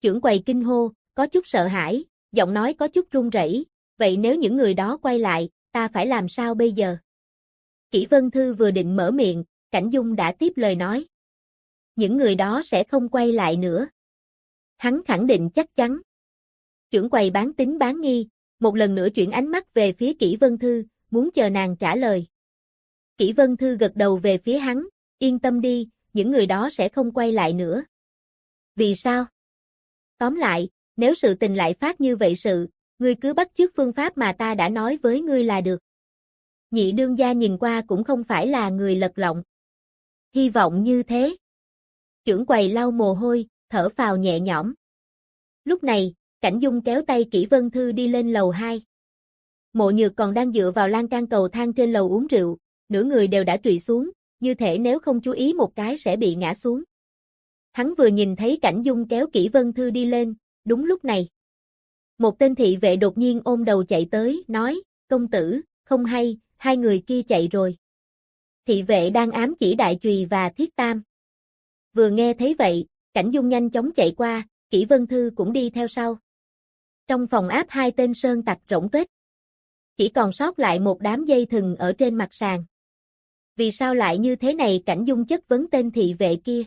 Chưởng quầy kinh hô, có chút sợ hãi, giọng nói có chút run rẩy, vậy nếu những người đó quay lại, ta phải làm sao bây giờ? Kỷ Vân Thư vừa định mở miệng, Cảnh Dung đã tiếp lời nói. Những người đó sẽ không quay lại nữa. Hắn khẳng định chắc chắn. Chưởng quầy bán tín bán nghi, một lần nữa chuyển ánh mắt về phía Kỷ Vân Thư, muốn chờ nàng trả lời. Kỷ Vân Thư gật đầu về phía hắn, yên tâm đi, những người đó sẽ không quay lại nữa. Vì sao? Tóm lại, nếu sự tình lại phát như vậy ngươi cứ bắt chước phương pháp mà ta đã nói với ngươi là được. Nhị đương gia nhìn qua cũng không phải là người lật lọng. Hy vọng như thế. Chưởng quầy lau mồ hôi, thở phào nhẹ nhõm. Lúc này, Cảnh Dung kéo tay Kỷ Vân Thư đi lên lầu 2. Mộ Nhược còn đang dựa vào lan can cầu thang trên lầu uống rượu, nửa người đều đã trụy xuống, như thể nếu không chú ý một cái sẽ bị ngã xuống. Hắn vừa nhìn thấy Cảnh Dung kéo Kỷ Vân Thư đi lên, đúng lúc này. Một tên thị vệ đột nhiên ôm đầu chạy tới, nói, công tử, không hay, hai người kia chạy rồi. Thị vệ đang ám chỉ Đại Chùy và Thiết Tam. Vừa nghe thấy vậy, Cảnh Dung nhanh chóng chạy qua, Kỷ Vân Thư cũng đi theo sau. Trong phòng áp hai tên sơn tặc rỗng tuếch. Chỉ còn sót lại một đám dây thừng ở trên mặt sàn. Vì sao lại như thế này? Cảnh Dung chất vấn tên thị vệ kia.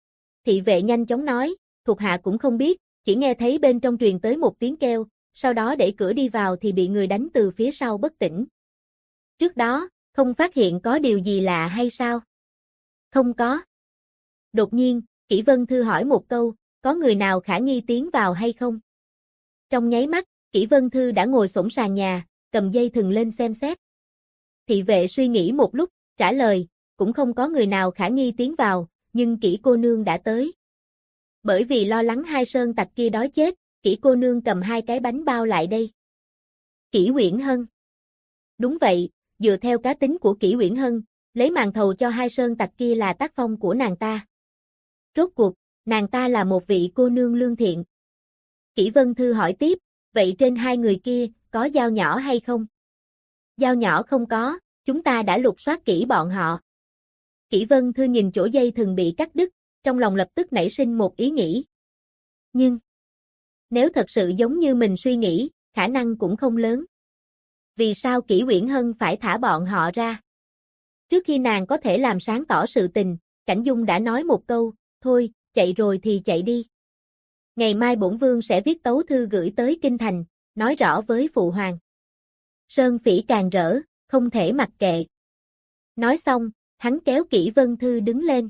Thị vệ nhanh chóng nói, thuộc hạ cũng không biết, chỉ nghe thấy bên trong truyền tới một tiếng kêu, sau đó đẩy cửa đi vào thì bị người đánh từ phía sau bất tỉnh. Trước đó, không phát hiện có điều gì lạ hay sao? Không có. Đột nhiên, Kỷ Vân Thư hỏi một câu, có người nào khả nghi tiến vào hay không? Trong nháy mắt, Kỷ Vân Thư đã ngồi xổm sàn nhà, cầm dây thừng lên xem xét. Thị vệ suy nghĩ một lúc, trả lời, cũng không có người nào khả nghi tiến vào, nhưng Kỷ cô nương đã tới. Bởi vì lo lắng hai sơn tặc kia đói chết, Kỷ cô nương cầm hai cái bánh bao lại đây. Kỷ Uyển Hân. Đúng vậy, dựa theo cá tính của Kỷ Uyển Hân, lấy màn thầu cho hai sơn tặc kia là tác phong của nàng ta. Rốt cuộc, nàng ta là một vị cô nương lương thiện. Kỷ Vân Thư hỏi tiếp, vậy trên hai người kia, có dao nhỏ hay không? Dao nhỏ không có, chúng ta đã lục soát kỹ bọn họ. Kỷ Vân Thư nhìn chỗ dây thừng bị cắt đứt, trong lòng lập tức nảy sinh một ý nghĩ. Nhưng, nếu thật sự giống như mình suy nghĩ, khả năng cũng không lớn. Vì sao Kỷ Uyển Hân phải thả bọn họ ra? Trước khi nàng có thể làm sáng tỏ sự tình, Cảnh Dung đã nói một câu, thôi, chạy rồi thì chạy đi. Ngày mai bổn vương sẽ viết tấu thư gửi tới Kinh Thành, nói rõ với phụ hoàng. Sơn Phỉ càng rỡ, không thể mặc kệ. Nói xong, hắn kéo Kỷ Vân Thư đứng lên.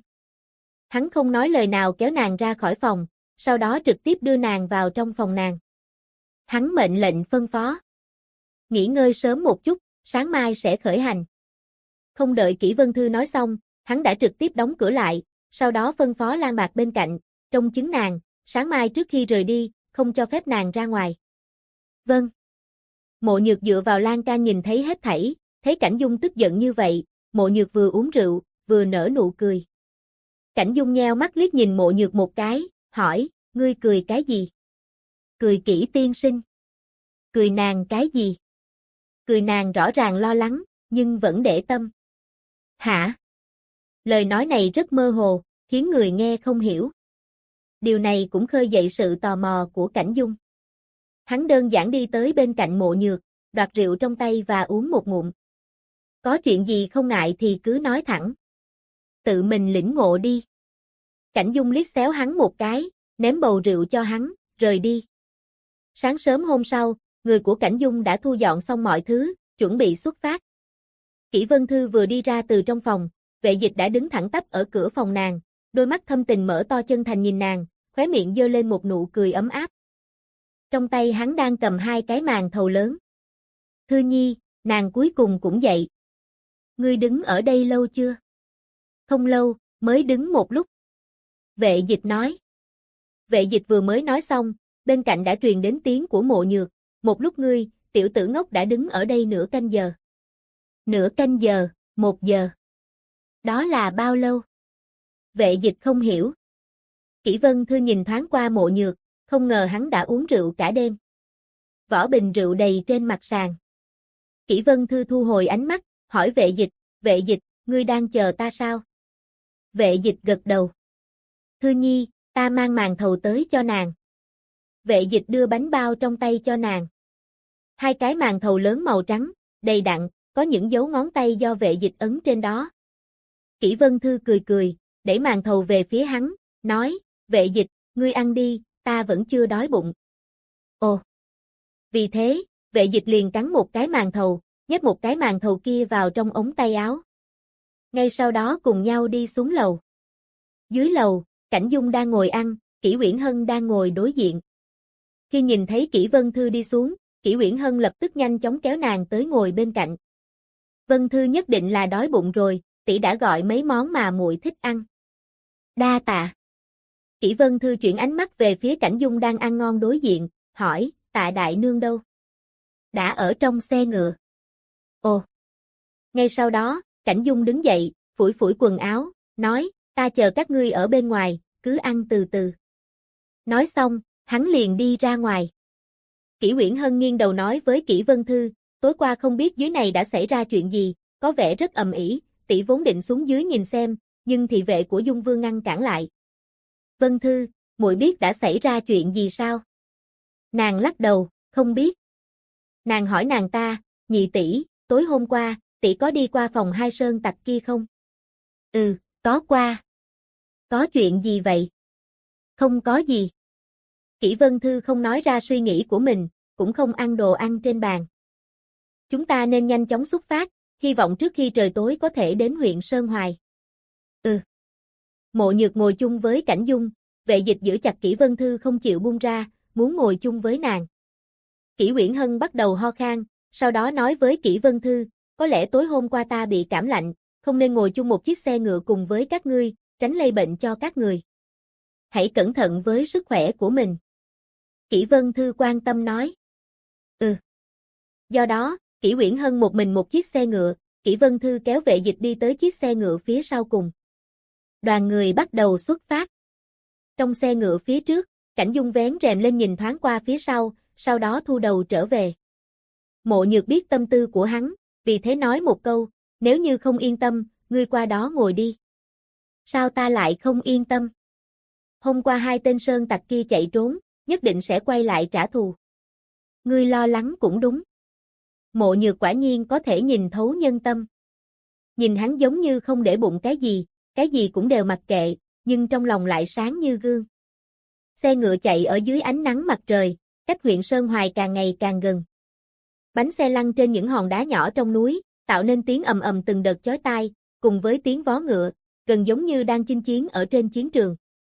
Hắn không nói lời nào kéo nàng ra khỏi phòng, sau đó trực tiếp đưa nàng vào trong phòng nàng. Hắn mệnh lệnh phân phó. Nghỉ ngơi sớm một chút, sáng mai sẽ khởi hành. Không đợi Kỷ Vân Thư nói xong, hắn đã trực tiếp đóng cửa lại, sau đó phân phó Lan Bạc bên cạnh, trông chứng nàng, sáng mai trước khi rời đi, không cho phép nàng ra ngoài. Vâng. Mộ Nhược dựa vào lan can nhìn thấy hết thảy, thấy Cảnh Dung tức giận như vậy, Mộ Nhược vừa uống rượu, vừa nở nụ cười. Cảnh Dung nheo mắt liếc nhìn Mộ Nhược một cái, hỏi, ngươi cười cái gì? Cười Kỷ tiên sinh. Cười nàng cái gì? Cười nàng rõ ràng lo lắng, nhưng vẫn để tâm. Hả? Lời nói này rất mơ hồ, khiến người nghe không hiểu. Điều này cũng khơi dậy sự tò mò của Cảnh Dung. Hắn đơn giản đi tới bên cạnh Mộ Nhược, đoạt rượu trong tay và uống một ngụm. Có chuyện gì không ngại thì cứ nói thẳng. Tự mình lĩnh ngộ đi. Cảnh Dung liếc xéo hắn một cái, ném bầu rượu cho hắn, rời đi. Sáng sớm hôm sau, người của Cảnh Dung đã thu dọn xong mọi thứ, chuẩn bị xuất phát. Kỷ Vân Thư vừa đi ra từ trong phòng, Vệ Dịch đã đứng thẳng tắp ở cửa phòng nàng, đôi mắt thâm tình mở to chân thành nhìn nàng, khóe miệng giơ lên một nụ cười ấm áp. Trong tay hắn đang cầm hai cái màn thầu lớn. Thư Nhi, nàng cuối cùng cũng dậy. Ngươi đứng ở đây lâu chưa? Không lâu, mới đứng một lúc. Vệ Dịch nói. Vệ Dịch vừa mới nói xong, bên cạnh đã truyền đến tiếng của Mộ Nhược. Một lúc ngươi, tiểu tử ngốc đã đứng ở đây nửa canh giờ. Nửa canh giờ, 1 giờ. Đó là bao lâu? Vệ Dịch không hiểu. Kỷ Vân Thư nhìn thoáng qua Mộ Nhược, không ngờ hắn đã uống rượu cả đêm. Vỏ bình rượu đầy trên mặt sàn. Kỷ Vân Thư thu hồi ánh mắt, hỏi Vệ Dịch, ngươi đang chờ ta sao? Vệ Dịch gật đầu. Thư Nhi, ta mang màn thầu tới cho nàng. Vệ dịch đưa bánh bao trong tay cho nàng. Hai cái màn thầu lớn màu trắng, đầy đặn, có những dấu ngón tay do vệ dịch ấn trên đó. Kỷ Vân Thư cười cười, đẩy màn thầu về phía hắn, nói, vệ dịch, ngươi ăn đi, ta vẫn chưa đói bụng. Ồ! Vì thế, vệ dịch liền cắn một cái màn thầu, nhét một cái màn thầu kia vào trong ống tay áo. Ngay sau đó cùng nhau đi xuống lầu. Dưới lầu, Cảnh Dung đang ngồi ăn, Kỷ Uyển Hân đang ngồi đối diện. Khi nhìn thấy Kỷ Vân Thư đi xuống, Kỷ Uyển Hân lập tức nhanh chóng kéo nàng tới ngồi bên cạnh. Vân Thư nhất định là đói bụng rồi, tỷ đã gọi mấy món mà muội thích ăn. Đa tạ. Kỷ Vân Thư chuyển ánh mắt về phía Cảnh Dung đang ăn ngon đối diện, hỏi, Tạ đại nương đâu? Đã ở trong xe ngựa. Ồ. Ngay sau đó, Cảnh Dung đứng dậy, phủi phủi quần áo, nói, ta chờ các ngươi ở bên ngoài, cứ ăn từ từ. Nói xong, hắn liền đi ra ngoài. Kỷ Uyển Hân nghiêng đầu nói với Kỷ Vân Thư, tối qua không biết dưới này đã xảy ra chuyện gì, có vẻ rất ầm ĩ, tỷ vốn định xuống dưới nhìn xem, nhưng thị vệ của Dung Vương ngăn cản lại. Vân Thư, muội biết đã xảy ra chuyện gì sao? Nàng lắc đầu, không biết. Nàng hỏi nàng ta, nhị tỷ, tối hôm qua, tỷ có đi qua phòng hai sơn tặc kia không? Ừ, có qua. Có chuyện gì vậy? Không có gì. Kỷ Vân Thư không nói ra suy nghĩ của mình, cũng không ăn đồ ăn trên bàn. Chúng ta nên nhanh chóng xuất phát, hy vọng trước khi trời tối có thể đến huyện Sơn Hoài. Ừ. Mộ Nhược ngồi chung với Cảnh Dung, vệ dịch giữ chặt Kỷ Vân Thư không chịu buông ra, muốn ngồi chung với nàng. Kỷ Uyển Hân bắt đầu ho khan, sau đó nói với Kỷ Vân Thư, có lẽ tối hôm qua ta bị cảm lạnh, không nên ngồi chung một chiếc xe ngựa cùng với các ngươi, tránh lây bệnh cho các người. Hãy cẩn thận với sức khỏe của mình. Kỷ Vân Thư quan tâm nói. Ừ. Do đó, Kỷ Uyển Hân một mình một chiếc xe ngựa, Kỷ Vân Thư kéo vệ dịch đi tới chiếc xe ngựa phía sau cùng. Đoàn người bắt đầu xuất phát. Trong xe ngựa phía trước, Cảnh Dung vén rèm lên nhìn thoáng qua phía sau đó thu đầu trở về. Mộ Nhược biết tâm tư của hắn, vì thế nói một câu, nếu như không yên tâm, ngươi qua đó ngồi đi. Sao ta lại không yên tâm? Hôm qua hai tên sơn tặc kia chạy trốn, nhất định sẽ quay lại trả thù. Ngươi lo lắng cũng đúng. Mộ Nhược quả nhiên có thể nhìn thấu nhân tâm. Nhìn hắn giống như không để bụng cái gì cũng đều mặc kệ, nhưng trong lòng lại sáng như gương. Xe ngựa chạy ở dưới ánh nắng mặt trời, cách huyện Sơn Hoài càng ngày càng gần. Bánh xe lăn trên những hòn đá nhỏ trong núi, tạo nên tiếng ầm ầm từng đợt chói tai, cùng với tiếng vó ngựa, gần giống như đang chinh chiến ở trên chiến trường.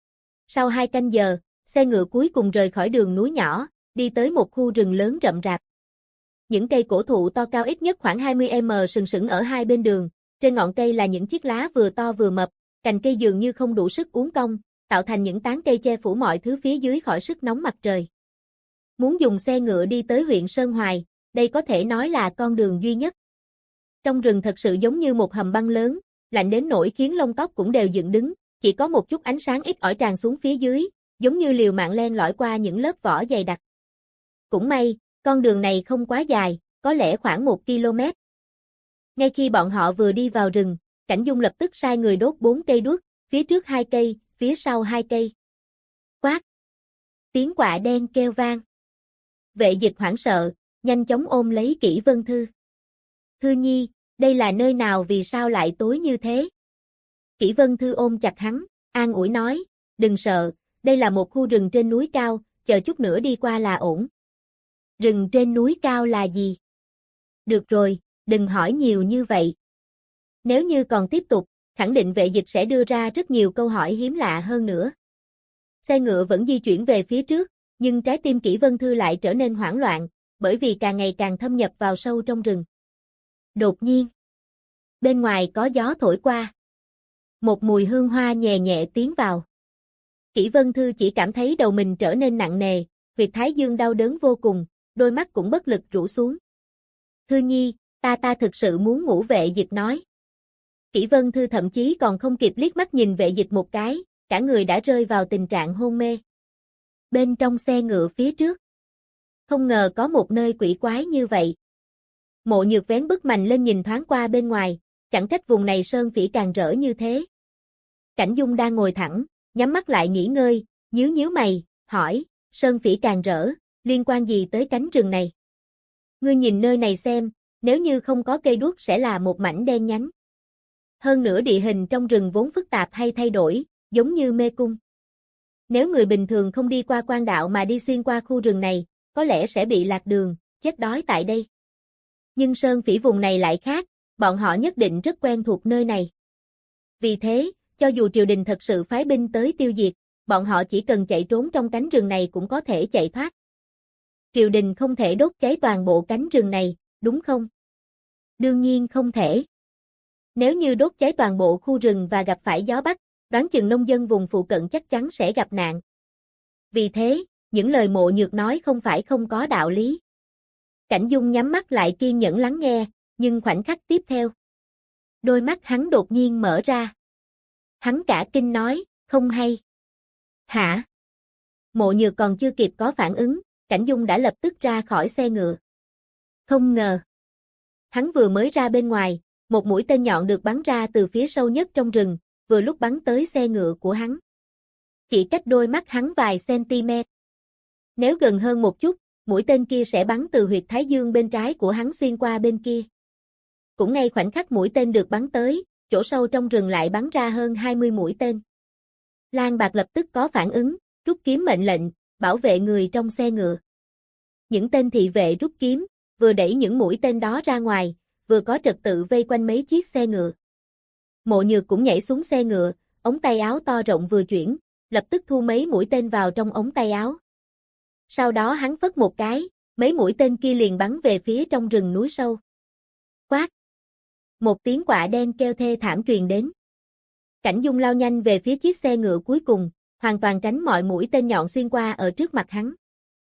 Sau 2 canh giờ, xe ngựa cuối cùng rời khỏi đường núi nhỏ, đi tới một khu rừng lớn rậm rạp. Những cây cổ thụ to cao ít nhất khoảng 20m sừng sững ở hai bên đường, trên ngọn cây là những chiếc lá vừa to vừa mập, cành cây dường như không đủ sức uốn cong, tạo thành những tán cây che phủ mọi thứ phía dưới khỏi sức nóng mặt trời. Muốn dùng xe ngựa đi tới huyện Sơn Hoài, đây có thể nói là con đường duy nhất. Trong rừng thật sự giống như một hầm băng lớn, lạnh đến nỗi khiến lông tóc cũng đều dựng đứng, chỉ có một chút ánh sáng ít ỏi tràn xuống phía dưới, giống như liều mạng len lỏi qua những lớp vỏ dày đặc. Cũng may, con đường này không quá dài, có lẽ khoảng 1 km. Ngay khi bọn họ vừa đi vào rừng, Cảnh Dung lập tức sai người đốt 4 cây đuốc, phía trước 2 cây, phía sau 2 cây. Quát! Tiếng quạ đen kêu vang. Vệ dịch hoảng sợ, nhanh chóng ôm lấy Kỷ Vân Thư. Thư nhi, đây là nơi nào vì sao lại tối như thế? Kỷ Vân Thư ôm chặt hắn, an ủi nói, đừng sợ, đây là một khu rừng trên núi cao, chờ chút nữa đi qua là ổn. Rừng trên núi cao là gì? Được rồi, đừng hỏi nhiều như vậy. Nếu như còn tiếp tục, khẳng định vệ dịch sẽ đưa ra rất nhiều câu hỏi hiếm lạ hơn nữa. Xe ngựa vẫn di chuyển về phía trước, nhưng trái tim Kỷ Vân Thư lại trở nên hoảng loạn, bởi vì càng ngày càng thâm nhập vào sâu trong rừng. Đột nhiên, bên ngoài có gió thổi qua. Một mùi hương hoa nhẹ nhẹ tiến vào. Kỷ Vân Thư chỉ cảm thấy đầu mình trở nên nặng nề, huyệt thái dương đau đớn vô cùng, đôi mắt cũng bất lực rũ xuống. Thư nhi, ta thực sự muốn ngủ, vệ dịch nói. Kỷ Vân Thư thậm chí còn không kịp liếc mắt nhìn vệ dịch một cái, cả người đã rơi vào tình trạng hôn mê. Bên trong xe ngựa phía trước, không ngờ có một nơi quỷ quái như vậy. Mộ Nhược vén bức mành lên nhìn thoáng qua bên ngoài, chẳng trách vùng này sơn phỉ càng rỡ như thế. Cảnh Dung đang ngồi thẳng, nhắm mắt lại nghỉ ngơi, nhíu nhíu mày, hỏi, Sơn Phỉ càng rỡ, liên quan gì tới cánh rừng này? Ngươi nhìn nơi này xem, nếu như không có cây đuốc sẽ là một mảnh đen nhánh. Hơn nữa địa hình trong rừng vốn phức tạp hay thay đổi, giống như mê cung. Nếu người bình thường không đi qua quan đạo mà đi xuyên qua khu rừng này, có lẽ sẽ bị lạc đường, chết đói tại đây. Nhưng Sơn Phỉ vùng này lại khác, bọn họ nhất định rất quen thuộc nơi này. Vì thế, cho dù triều đình thật sự phái binh tới tiêu diệt, bọn họ chỉ cần chạy trốn trong cánh rừng này cũng có thể chạy thoát. Triều đình không thể đốt cháy toàn bộ cánh rừng này, đúng không? Đương nhiên không thể. Nếu như đốt cháy toàn bộ khu rừng và gặp phải gió Bắc, đoán chừng nông dân vùng phụ cận chắc chắn sẽ gặp nạn. Vì thế, những lời Mộ Nhược nói không phải không có đạo lý. Cảnh Dung nhắm mắt lại kiên nhẫn lắng nghe, nhưng khoảnh khắc tiếp theo, đôi mắt hắn đột nhiên mở ra. Hắn cả kinh nói, không hay. Hả? Mộ Nhược còn chưa kịp có phản ứng, Cảnh Dung đã lập tức ra khỏi xe ngựa. Không ngờ. Hắn vừa mới ra bên ngoài, một mũi tên nhọn được bắn ra từ phía sâu nhất trong rừng, vừa lúc bắn tới xe ngựa của hắn. Chỉ cách đôi mắt hắn vài cm. Nếu gần hơn một chút, mũi tên kia sẽ bắn từ huyệt thái dương bên trái của hắn xuyên qua bên kia. Cũng ngay khoảnh khắc mũi tên được bắn tới, chỗ sâu trong rừng lại bắn ra hơn 20 mũi tên. Lang Bạc lập tức có phản ứng, rút kiếm mệnh lệnh, bảo vệ người trong xe ngựa. Những tên thị vệ rút kiếm, vừa đẩy những mũi tên đó ra ngoài, vừa có trật tự vây quanh mấy chiếc xe ngựa. Mộ Nhược cũng nhảy xuống xe ngựa, ống tay áo to rộng vừa chuyển, lập tức thu mấy mũi tên vào trong ống tay áo. Sau đó hắn phất một cái, mấy mũi tên kia liền bắn về phía trong rừng núi sâu. Quát! Một tiếng quạ đen kêu thê thảm truyền đến. Cảnh Dung lao nhanh về phía chiếc xe ngựa cuối cùng, hoàn toàn tránh mọi mũi tên nhọn xuyên qua ở trước mặt hắn.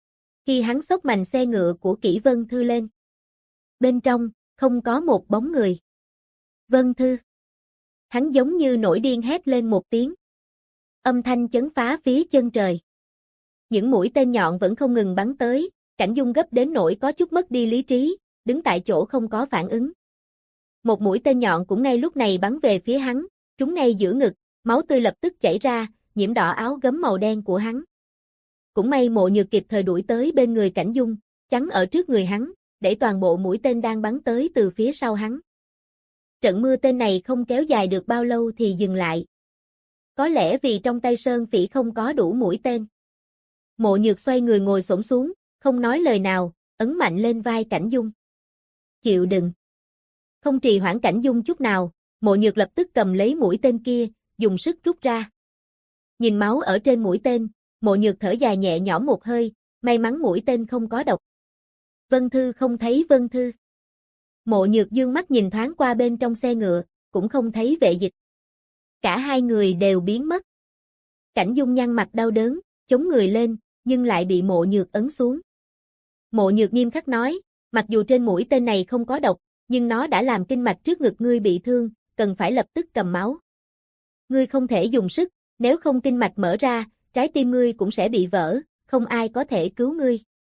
Khi hắn xốc mành xe ngựa của Kỷ Vân Thư lên, bên trong, không có một bóng người. Vân Thư! Hắn giống như nổi điên hét lên một tiếng. Âm thanh chấn phá phía chân trời. Những mũi tên nhọn vẫn không ngừng bắn tới, Cảnh Dung gấp đến nỗi có chút mất đi lý trí, đứng tại chỗ không có phản ứng. Một mũi tên nhọn cũng ngay lúc này bắn về phía hắn, trúng ngay giữa ngực, máu tươi lập tức chảy ra, nhiễm đỏ áo gấm màu đen của hắn. Cũng may Mộ Nhược kịp thời đuổi tới bên người Cảnh Dung, chắn ở trước người hắn, để toàn bộ mũi tên đang bắn tới từ phía sau hắn. Trận mưa tên này không kéo dài được bao lâu thì dừng lại. Có lẽ vì trong tay Sơn Phỉ không có đủ mũi tên. Mộ Nhược xoay người ngồi xổm xuống, không nói lời nào, ấn mạnh lên vai Cảnh Dung. Chịu đựng. Không trì hoãn Cảnh Dung chút nào, Mộ Nhược lập tức cầm lấy mũi tên kia, dùng sức rút ra. Nhìn máu ở trên mũi tên, Mộ Nhược thở dài nhẹ nhõm một hơi, may mắn mũi tên không có độc. Vân Thư không thấy Vân Thư. Mộ Nhược dương mắt nhìn thoáng qua bên trong xe ngựa, cũng không thấy Vệ Dịch. Cả hai người đều biến mất. Cảnh Dung nhăn mặt đau đớn, chống người lên, nhưng lại bị Mộ Nhược ấn xuống. Mộ Nhược nghiêm khắc nói, mặc dù trên mũi tên này không có độc, nhưng nó đã làm kinh mạch trước ngực ngươi bị thương, cần phải lập tức cầm máu. Ngươi không thể dùng sức, nếu không kinh mạch mở ra, trái tim ngươi cũng sẽ bị vỡ, không ai có thể cứu ngươi.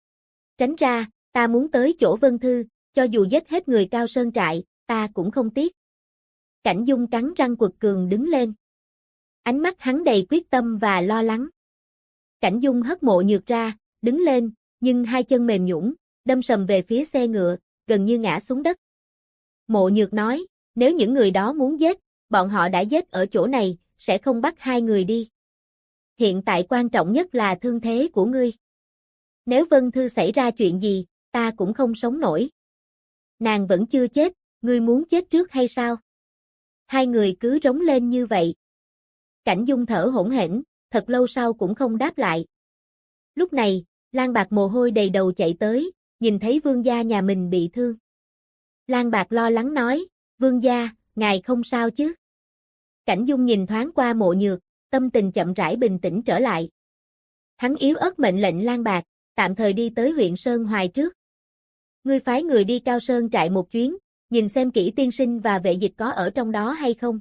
Tránh ra, ta muốn tới chỗ Vân Thư, cho dù giết hết người Cao Sơn trại, ta cũng không tiếc. Cảnh Dung cắn răng quật cường đứng lên. Ánh mắt hắn đầy quyết tâm và lo lắng. Cảnh Dung hất Mộ Nhược ra, đứng lên, nhưng hai chân mềm nhũn, đâm sầm về phía xe ngựa, gần như ngã xuống đất. Mộ Nhược nói, nếu những người đó muốn giết, bọn họ đã giết ở chỗ này, sẽ không bắt hai người đi. Hiện tại quan trọng nhất là thương thế của ngươi. Nếu Vân Thư xảy ra chuyện gì, ta cũng không sống nổi. Nàng vẫn chưa chết, ngươi muốn chết trước hay sao? Hai người cứ rống lên như vậy. Cảnh Dung thở hổn hển, thật lâu sau cũng không đáp lại. Lúc này, Lang Bạc mồ hôi đầy đầu chạy tới, nhìn thấy vương gia nhà mình bị thương. Lang Bạc lo lắng nói, vương gia, ngài không sao chứ? Cảnh Dung nhìn thoáng qua Mộ Nhược, tâm tình chậm rãi bình tĩnh trở lại. Hắn yếu ớt mệnh lệnh Lang Bạc, tạm thời đi tới huyện Sơn Hoài trước. Ngươi phái người đi Cao Sơn trại một chuyến, nhìn xem Kỷ tiên sinh và Vệ Dịch có ở trong đó hay không.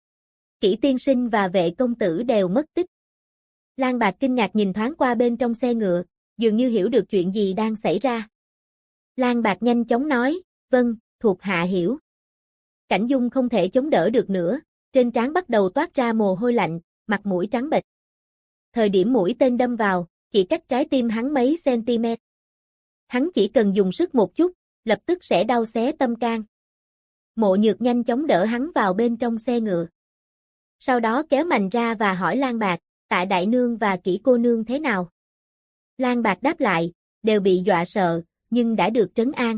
Kỷ tiên sinh và Vệ công tử đều mất tích. Lang Bạc kinh ngạc nhìn thoáng qua bên trong xe ngựa, dường như hiểu được chuyện gì đang xảy ra. Lang Bạc nhanh chóng nói, vâng, thuộc hạ hiểu. Cảnh Dung không thể chống đỡ được nữa, trên trán bắt đầu toát ra mồ hôi lạnh, mặt mũi trắng bệch. Thời điểm mũi tên đâm vào, chỉ cách trái tim hắn mấy cm. Hắn chỉ cần dùng sức một chút, lập tức sẽ đau xé tâm can. Mộ Nhược nhanh chóng đỡ hắn vào bên trong xe ngựa. Sau đó kéo mành ra và hỏi Lan Bạc, Tạ đại nương và Kỷ cô nương thế nào? Lan Bạc đáp lại, đều bị dọa sợ, nhưng đã được trấn an.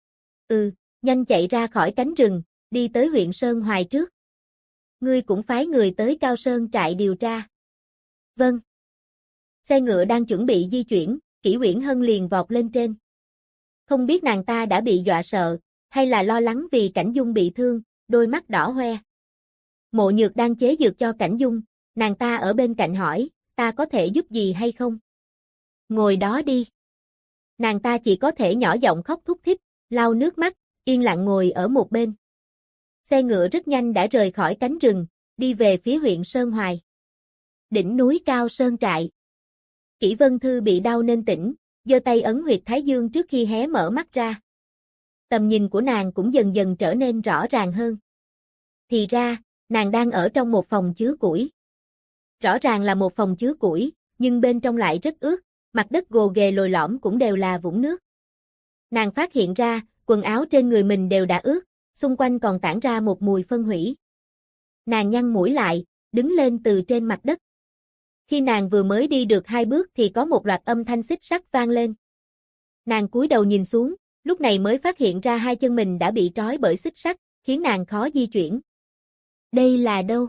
Nhanh chạy ra khỏi cánh rừng, đi tới huyện Sơn Hoài trước. Ngươi cũng phái người tới Cao Sơn trại điều tra. Vâng. Xe ngựa đang chuẩn bị di chuyển, Kỷ Uyển Hân liền vọt lên trên. Không biết nàng ta đã bị dọa sợ, hay là lo lắng vì Cảnh Dung bị thương, đôi mắt đỏ hoe. Mộ Nhược đang chế dược cho Cảnh Dung, nàng ta ở bên cạnh hỏi, ta có thể giúp gì hay không? Ngồi đó đi. Nàng ta chỉ có thể nhỏ giọng khóc thút thít, lau nước mắt, yên lặng ngồi ở một bên. Xe ngựa rất nhanh đã rời khỏi cánh rừng, đi về phía huyện Sơn Hoài. Đỉnh núi Cao Sơn trại. Kỷ Vân Thư bị đau nên tỉnh, giơ tay ấn huyệt thái dương trước khi hé mở mắt ra. Tầm nhìn của nàng cũng dần dần trở nên rõ ràng hơn. Thì ra, nàng đang ở trong một phòng chứa củi. Rõ ràng là một phòng chứa củi, nhưng bên trong lại rất ướt, mặt đất gồ ghề lồi lõm cũng đều là vũng nước. Nàng phát hiện ra, quần áo trên người mình đều đã ướt, xung quanh còn tản ra một mùi phân hủy. Nàng nhăn mũi lại, đứng lên từ trên mặt đất. Khi nàng vừa mới đi được 2 bước thì có một loạt âm thanh xích sắt vang lên. Nàng cúi đầu nhìn xuống, lúc này mới phát hiện ra 2 chân mình đã bị trói bởi xích sắt, khiến nàng khó di chuyển. Đây là đâu?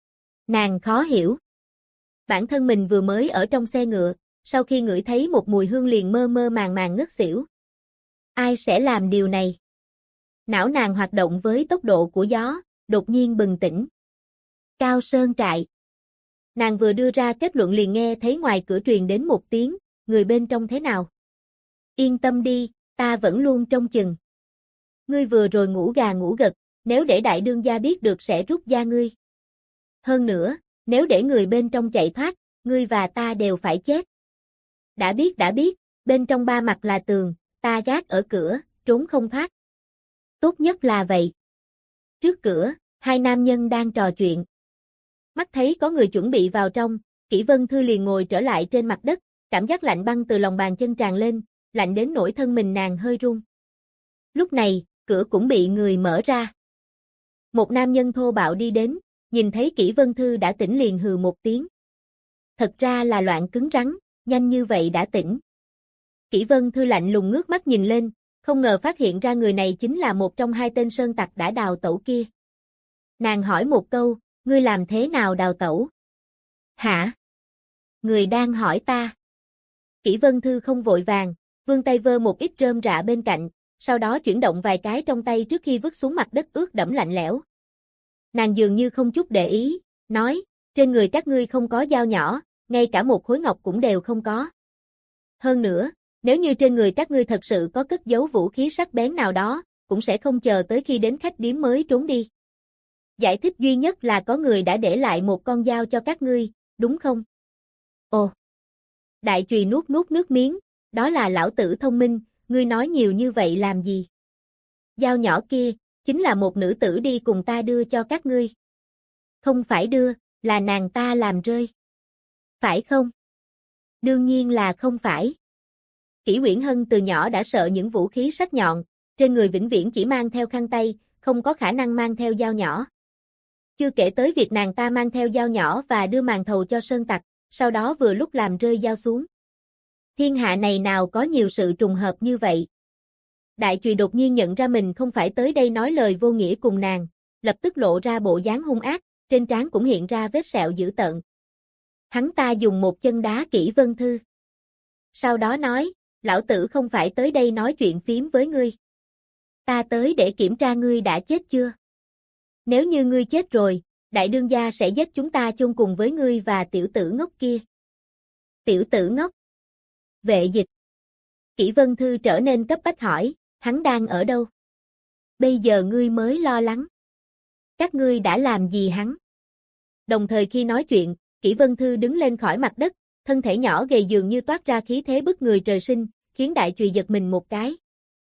Nàng khó hiểu. Bản thân mình vừa mới ở trong xe ngựa, sau khi ngửi thấy một mùi hương liền mơ mơ màng màng ngất xỉu. Ai sẽ làm điều này? Não nàng hoạt động với tốc độ của gió, đột nhiên bừng tỉnh. Cao Sơn trại. Nàng vừa đưa ra kết luận liền nghe thấy ngoài cửa truyền đến một tiếng, người bên trong thế nào? Yên tâm đi, ta vẫn luôn trông chừng. Ngươi vừa rồi ngủ gà ngủ gật, nếu để đại đương gia biết được sẽ rút da ngươi. Hơn nữa, nếu để người bên trong chạy thoát, ngươi và ta đều phải chết. Đã biết, bên trong 3 mặt là tường, ta gác ở cửa, trốn không thoát. Tốt nhất là vậy. Trước cửa, 2 nam nhân đang trò chuyện. Mắt thấy có người chuẩn bị vào trong, Kỷ Vân Thư liền ngồi trở lại trên mặt đất, cảm giác lạnh băng từ lòng bàn chân tràn lên, lạnh đến nỗi thân mình nàng hơi run. Lúc này, cửa cũng bị người mở ra. Một nam nhân thô bạo đi đến, nhìn thấy Kỷ Vân Thư đã tỉnh liền hừ một tiếng. Thật ra là loạn cứng rắn, nhanh như vậy đã tỉnh. Kỷ Vân Thư lạnh lùng ngước mắt nhìn lên, không ngờ phát hiện ra người này chính là một trong 2 tên sơn tặc đã đào tẩu kia. Nàng hỏi một câu, ngươi làm thế nào đào tẩu? Hả? Người đang hỏi ta. Kỷ Vân Thư không vội vàng, vươn tay vơ một ít rơm rạ bên cạnh, sau đó chuyển động vài cái trong tay trước khi vứt xuống mặt đất ướt đẫm lạnh lẽo. Nàng dường như không chút để ý, nói, trên người các ngươi không có dao nhỏ, ngay cả một khối ngọc cũng đều không có. Hơn nữa, nếu như trên người các ngươi thật sự có cất giấu vũ khí sắc bén nào đó, cũng sẽ không chờ tới khi đến khách điếm mới trốn đi. Giải thích duy nhất là có người đã để lại một con dao cho các ngươi, đúng không? Ồ! Đại Trùy nuốt nước miếng, đó là lão tử thông minh, ngươi nói nhiều như vậy làm gì? Dao nhỏ kia, chính là một nữ tử đi cùng ta đưa cho các ngươi. Không phải đưa, là nàng ta làm rơi. Phải không? Đương nhiên là không phải. Kỷ Uyển Hân từ nhỏ đã sợ những vũ khí sắc nhọn, trên người vĩnh viễn chỉ mang theo khăn tay, không có khả năng mang theo dao nhỏ. Chưa kể tới việc nàng ta mang theo dao nhỏ và đưa màn thầu cho sơn tặc, sau đó vừa lúc làm rơi dao xuống. Thiên hạ này nào có nhiều sự trùng hợp như vậy. Đại Trùy đột nhiên nhận ra mình không phải tới đây nói lời vô nghĩa cùng nàng, lập tức lộ ra bộ dáng hung ác, trên trán cũng hiện ra vết sẹo dữ tợn. Hắn ta dùng một chân đá Kỷ Vân Thư. Sau đó nói, lão tử không phải tới đây nói chuyện phím với ngươi. Ta tới để kiểm tra ngươi đã chết chưa. Nếu như ngươi chết rồi, đại đương gia sẽ giết chúng ta chung cùng với ngươi và tiểu tử ngốc kia. Tiểu tử ngốc. Vệ Dịch. Kỷ Vân Thư trở nên cấp bách hỏi, hắn đang ở đâu? Bây giờ ngươi mới lo lắng. Các ngươi đã làm gì hắn? Đồng thời khi nói chuyện, Kỷ Vân Thư đứng lên khỏi mặt đất, thân thể nhỏ gầy dường như toát ra khí thế bức người trời sinh, khiến Đại Trùy giật mình một cái.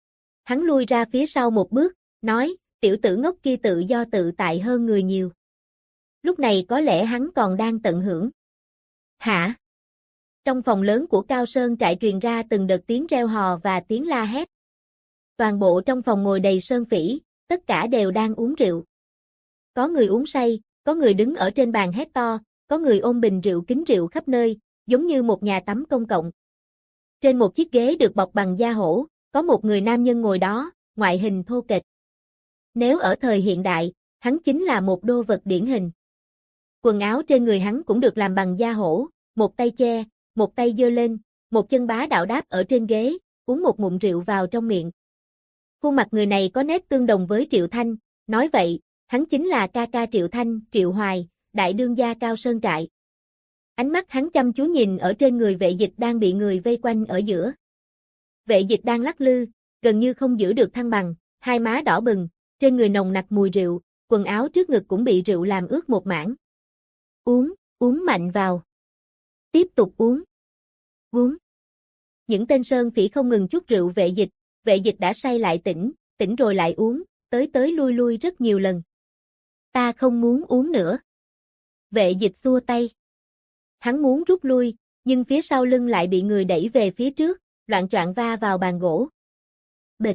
Hắn lui ra phía sau một bước, nói, tiểu tử ngốc kia tự do tự tại hơn người nhiều. Lúc này có lẽ hắn còn đang tận hưởng. Hả? Trong phòng lớn của Cao Sơn trại truyền ra từng đợt tiếng reo hò và tiếng la hét. Toàn bộ trong phòng ngồi đầy sơn phỉ, tất cả đều đang uống rượu. Có người uống say, có người đứng ở trên bàn hét to, có người ôm bình rượu kính rượu khắp nơi, giống như một nhà tắm công cộng. Trên một chiếc ghế được bọc bằng da hổ, có một người nam nhân ngồi đó, ngoại hình thô kệch. Nếu ở thời hiện đại, hắn chính là một đô vật điển hình. Quần áo trên người hắn cũng được làm bằng da hổ, một tay che, một tay giơ lên, một chân bá đạo đáp ở trên ghế, uống một ngụm rượu vào trong miệng. Khuôn mặt người này có nét tương đồng với Triệu Thanh, nói vậy, hắn chính là ca ca Triệu Thanh, Triệu Hoài, đại đương gia Cao Sơn trại. Ánh mắt hắn chăm chú nhìn ở trên người Vệ Dịch đang bị người vây quanh ở giữa. Vệ Dịch đang lắc lư, gần như không giữ được thăng bằng, hai má đỏ bừng, trên người nồng nặc mùi rượu, quần áo trước ngực cũng bị rượu làm ướt một mảng. Uống, uống mạnh vào. Tiếp tục uống. Uống. Những tên sơn phỉ không ngừng trút rượu Vệ Dịch đã say lại tỉnh, tỉnh rồi lại uống, tới tới lui lui rất nhiều lần. Ta không muốn uống nữa. Vệ Dịch xua tay. Hắn muốn rút lui, nhưng phía sau lưng lại bị người đẩy về phía trước, loạng choạng va vào bàn gỗ. Bịch.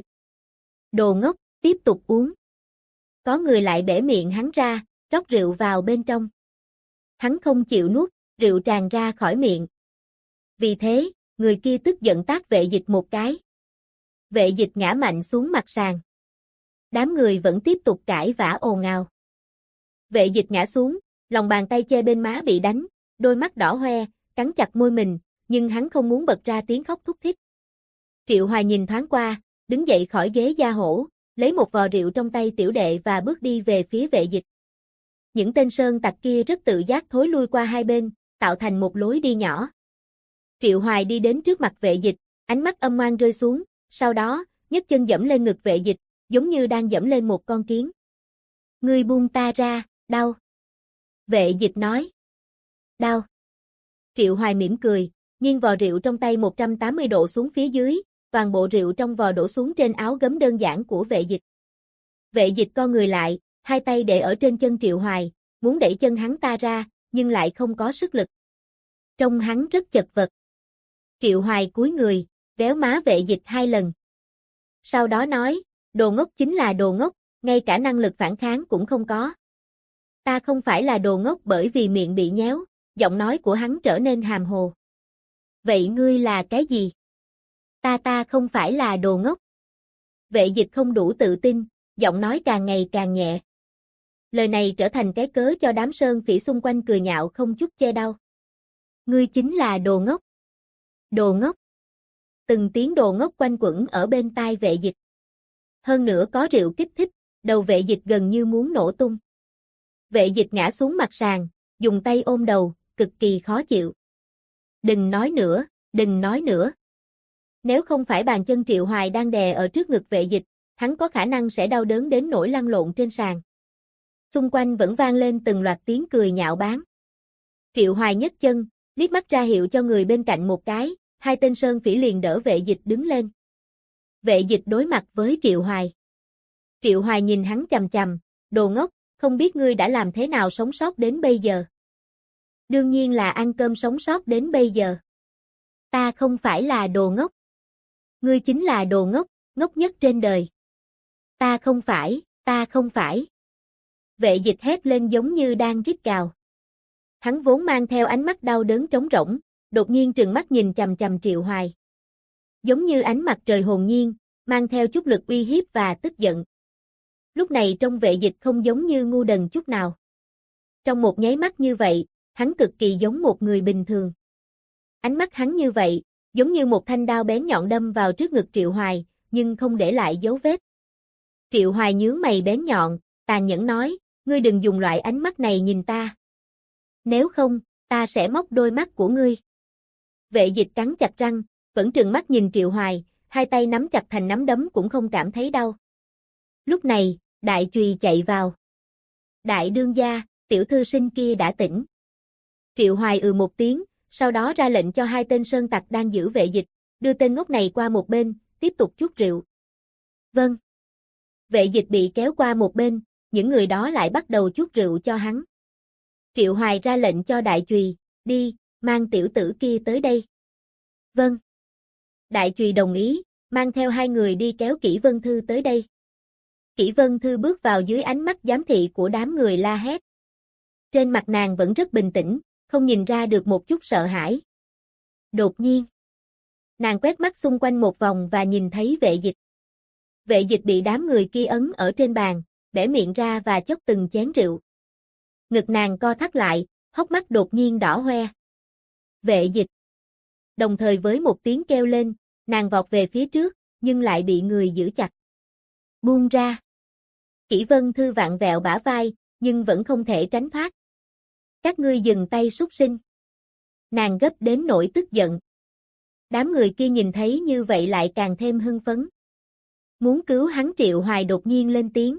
Đồ ngốc, tiếp tục uống. Có người lại bẻ miệng hắn ra, rót rượu vào bên trong. Hắn không chịu nuốt, rượu tràn ra khỏi miệng. Vì thế, người kia tức giận tát Vệ Dịch một cái. Vệ Dịch ngã mạnh xuống mặt sàn. Đám người vẫn tiếp tục cãi vã ồn ào. Vệ Dịch ngã xuống, lòng bàn tay che bên má bị đánh, đôi mắt đỏ hoe, cắn chặt môi mình, nhưng hắn không muốn bật ra tiếng khóc thút thít. Triệu Hoài nhìn thoáng qua, đứng dậy khỏi ghế da hổ, lấy một vò rượu trong tay tiểu đệ và bước đi về phía Vệ Dịch. Những tên sơn tặc kia rất tự giác thối lui qua hai bên, tạo thành một lối đi nhỏ. Triệu Hoài đi đến trước mặt Vệ Dịch, ánh mắt âm ngoan rơi xuống, sau đó, nhấc chân giẫm lên ngực Vệ Dịch, giống như đang giẫm lên một con kiến. Ngươi buông ta ra, đau. Vệ Dịch nói. Đau. Triệu Hoài mỉm cười, nghiêng vò rượu trong tay 180 độ xuống phía dưới, toàn bộ rượu trong vò đổ xuống trên áo gấm đơn giản của Vệ Dịch. Vệ Dịch co người lại, hai tay để ở trên chân Triệu Hoài, muốn đẩy chân hắn ta ra, nhưng lại không có sức lực. Trông hắn rất chật vật. Triệu Hoài cúi người, véo má Vệ Dịch hai lần. Sau đó nói, đồ ngốc chính là đồ ngốc, ngay cả năng lực phản kháng cũng không có. Ta không phải là đồ ngốc bởi vì miệng bị nhéo, giọng nói của hắn trở nên hàm hồ. Vậy ngươi là cái gì? Ta không phải là đồ ngốc. Vệ Dịch không đủ tự tin, giọng nói càng ngày càng nhẹ. Lời này trở thành cái cớ cho đám sơn phỉ xung quanh cười nhạo không chút che đau. Ngươi chính là đồ ngốc. Đồ ngốc. Từng tiếng đồ ngốc quanh quẩn ở bên tai Vệ Dịch. Hơn nữa có rượu kích thích, đầu Vệ Dịch gần như muốn nổ tung. Vệ Dịch ngã xuống mặt sàn, dùng tay ôm đầu, cực kỳ khó chịu. Đừng nói nữa, đừng nói nữa. Nếu không phải bàn chân Triệu Hoài đang đè ở trước ngực Vệ Dịch, hắn có khả năng sẽ đau đớn đến nỗi lăn lộn trên sàn. Xung quanh vẫn vang lên từng loạt tiếng cười nhạo báng. Triệu Hoài nhấc chân, liếc mắt ra hiệu cho người bên cạnh một cái, hai tên sơn phỉ liền đỡ Vệ Dịch đứng lên. Vệ Dịch đối mặt với Triệu Hoài. Triệu Hoài nhìn hắn chằm chằm, đồ ngốc, không biết ngươi đã làm thế nào sống sót đến bây giờ. Đương nhiên là ăn cơm sống sót đến bây giờ. Ta không phải là đồ ngốc. Ngươi chính là đồ ngốc, ngốc nhất trên đời. Ta không phải, ta không phải. Vệ Dịch hét lên giống như đang rít gào. Hắn vốn mang theo ánh mắt đau đớn trống rỗng, đột nhiên trừng mắt nhìn chằm chằm Triệu Hoài. Giống như ánh mặt trời hồn nhiên, mang theo chút lực uy hiếp và tức giận. Lúc này trong Vệ Dịch không giống như ngu đần chút nào. Trong một nháy mắt như vậy, hắn cực kỳ giống một người bình thường. Ánh mắt hắn như vậy, giống như một thanh đao bén nhọn đâm vào trước ngực Triệu Hoài, nhưng không để lại dấu vết. Triệu Hoài nhướng mày bén nhọn, tàn nhẫn nói, ngươi đừng dùng loại ánh mắt này nhìn ta. Nếu không, ta sẽ móc đôi mắt của ngươi. Vệ Dịch cắn chặt răng, vẫn trừng mắt nhìn Triệu Hoài, hai tay nắm chặt thành nắm đấm cũng không cảm thấy đau. Lúc này, Đại Chùy chạy vào. Đại đương gia, tiểu thư sinh kia đã tỉnh. Triệu Hoài một tiếng, sau đó ra lệnh cho hai tên sơn tặc đang giữ Vệ Dịch, đưa tên ngốc này qua một bên, tiếp tục chuốt rượu. Vâng. Vệ Dịch bị kéo qua một bên, những người đó lại bắt đầu chuốt rượu cho hắn. Triệu Hoài ra lệnh cho Đại Chùy, đi, mang tiểu tử kia tới đây. Vâng. Đại Trùy đồng ý, mang theo hai người đi kéo Kỷ Vân Thư tới đây. Kỷ Vân Thư bước vào dưới ánh mắt giám thị của đám người la hét. Trên mặt nàng vẫn rất bình tĩnh, không nhìn ra được một chút sợ hãi. Đột nhiên, nàng quét mắt xung quanh một vòng và nhìn thấy Vệ Dịch. Vệ Dịch bị đám người kia ấn ở trên bàn, bẻ miệng ra và chốc từng chén rượu. Ngực nàng co thắt lại, hốc mắt đột nhiên đỏ hoe. Vệ Dịch. Đồng thời với một tiếng kêu lên, nàng vọt về phía trước, nhưng lại bị người giữ chặt. Buông ra. Kỷ Vân Thư vặn vẹo bả vai, nhưng vẫn không thể tránh thoát. Các ngươi dừng tay súc sinh. Nàng gấp đến nỗi tức giận. Đám người kia nhìn thấy như vậy lại càng thêm hưng phấn. Muốn cứu hắn Triệu Hoài đột nhiên lên tiếng.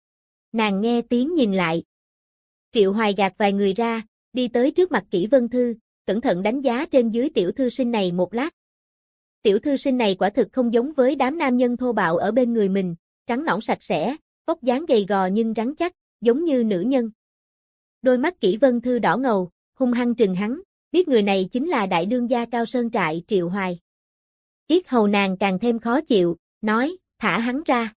Nàng nghe tiếng nhìn lại. Triệu Hoài gạt vài người ra, đi tới trước mặt Kỷ Vân Thư, cẩn thận đánh giá trên dưới tiểu thư sinh này một lát. Tiểu thư sinh này quả thực không giống với đám nam nhân thô bạo ở bên người mình, trắng nõn sạch sẽ, vóc dáng gầy gò nhưng rắn chắc, giống như nữ nhân. Đôi mắt Kỷ Vân Thư đỏ ngầu, hung hăng trừng hắn, biết người này chính là đại đương gia Cao Sơn Trại Triệu Hoài. Yết hầu nàng càng thêm khó chịu, nói, thả hắn ra.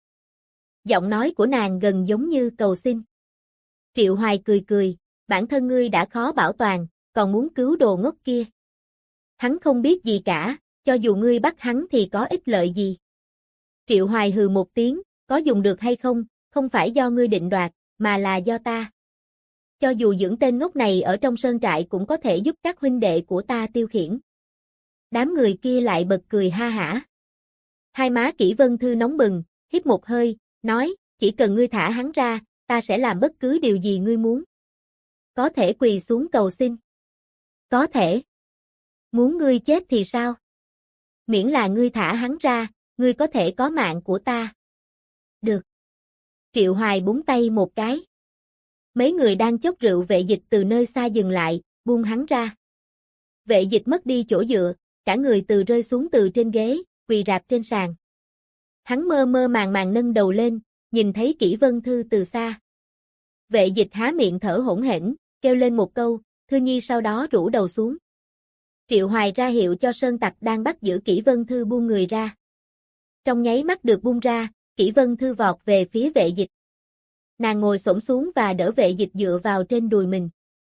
Giọng nói của nàng gần giống như cầu xin. Triệu Hoài cười cười, bản thân ngươi đã khó bảo toàn, còn muốn cứu đồ ngốc kia. Hắn không biết gì cả, cho dù ngươi bắt hắn thì có ích lợi gì. Triệu Hoài hừ một tiếng, có dùng được hay không, không phải do ngươi định đoạt, mà là do ta. Cho dù dưỡng tên ngốc này ở trong sơn trại cũng có thể giúp các huynh đệ của ta tiêu khiển. Đám người kia lại bật cười ha hả. Hai má Kỷ Vân Thư nóng bừng, hít một hơi, nói, chỉ cần ngươi thả hắn ra, ta sẽ làm bất cứ điều gì ngươi muốn. Có thể quỳ xuống cầu xin. Có thể. Muốn ngươi chết thì sao? Miễn là ngươi thả hắn ra, ngươi có thể có mạng của ta. Được. Triệu Hoài búng tay một cái. Mấy người đang chốc rượu Vệ Dịch từ nơi xa dừng lại, buông hắn ra. Vệ Dịch mất đi chỗ dựa, cả người từ rơi xuống từ trên ghế, quỳ rạp trên sàn. Hắn mơ mơ màng màng nâng đầu lên, nhìn thấy Kỷ Vân Thư từ xa. Vệ Dịch há miệng thở hổn hển, kêu lên một câu, Thư Nhi sau đó rũ đầu xuống. Triệu Hoài ra hiệu cho Sơn Tặc đang bắt giữ Kỷ Vân Thư buông người ra. Trong nháy mắt được buông ra, Kỷ Vân Thư vọt về phía Vệ Dịch. Nàng ngồi xổm xuống và đỡ Vệ Dịch dựa vào trên đùi mình.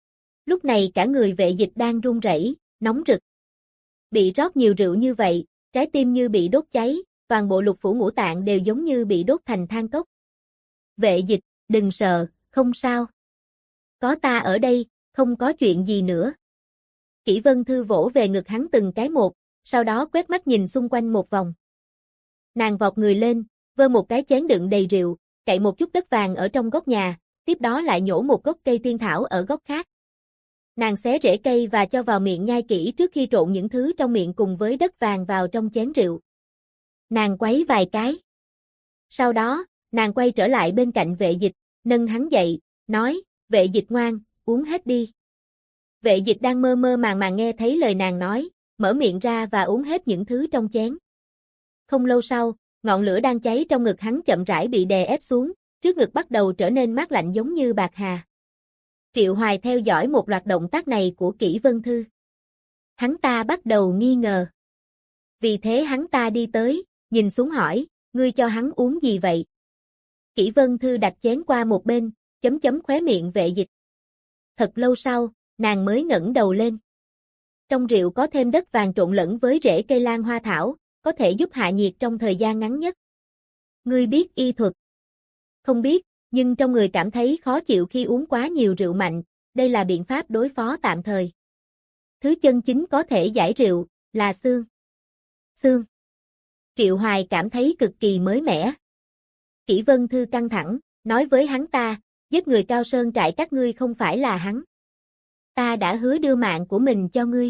Lúc này cả người Vệ Dịch đang run rẩy, nóng rực. Bị rót nhiều rượu như vậy, trái tim như bị đốt cháy, toàn bộ lục phủ ngũ tạng đều giống như bị đốt thành than cốc. Vệ Dịch, đừng sợ, không sao. Có ta ở đây, không có chuyện gì nữa. Kỷ Vân Thư vỗ về ngực hắn từng cái một, sau đó quét mắt nhìn xung quanh một vòng. Nàng vọt người lên, vơ một cái chén đựng đầy rượu, cậy một chút đất vàng ở trong góc nhà, tiếp đó lại nhổ một gốc cây tiên thảo ở góc khác. Nàng xé rễ cây và cho vào miệng nhai kỹ trước khi trộn những thứ trong miệng cùng với đất vàng vào trong chén rượu. Nàng quấy vài cái. Sau đó, nàng quay trở lại bên cạnh Vệ Dịch, nâng hắn dậy, nói, Vệ Dịch ngoan, uống hết đi. Vệ Dịch đang mơ mơ màng màng nghe thấy lời nàng nói, mở miệng ra và uống hết những thứ trong chén. Không lâu sau, ngọn lửa đang cháy trong ngực hắn chậm rãi bị đè ép xuống, trước ngực bắt đầu trở nên mát lạnh giống như bạc hà. Triệu Hoài theo dõi một loạt động tác này của Kỷ Vân Thư. Hắn ta bắt đầu nghi ngờ. Vì thế hắn ta đi tới, nhìn xuống hỏi, ngươi cho hắn uống gì vậy? Kỷ Vân Thư đặt chén qua một bên, chấm chấm khóe miệng Vệ Dịch. Thật lâu sau, nàng mới ngẩng đầu lên. Trong rượu có thêm đất vàng trộn lẫn với rễ cây lan hoa thảo, có thể giúp hạ nhiệt trong thời gian ngắn nhất. Ngươi biết y thuật? Không biết, nhưng trong người cảm thấy khó chịu khi uống quá nhiều rượu mạnh, đây là biện pháp đối phó tạm thời. Thứ chân chính có thể giải rượu, là xương. Xương. Triệu Hoài cảm thấy cực kỳ mới mẻ. Kỷ Vân Thư căng thẳng, nói với hắn ta, giết người Cao Sơn Trại các ngươi không phải là hắn. Ta đã hứa đưa mạng của mình cho ngươi.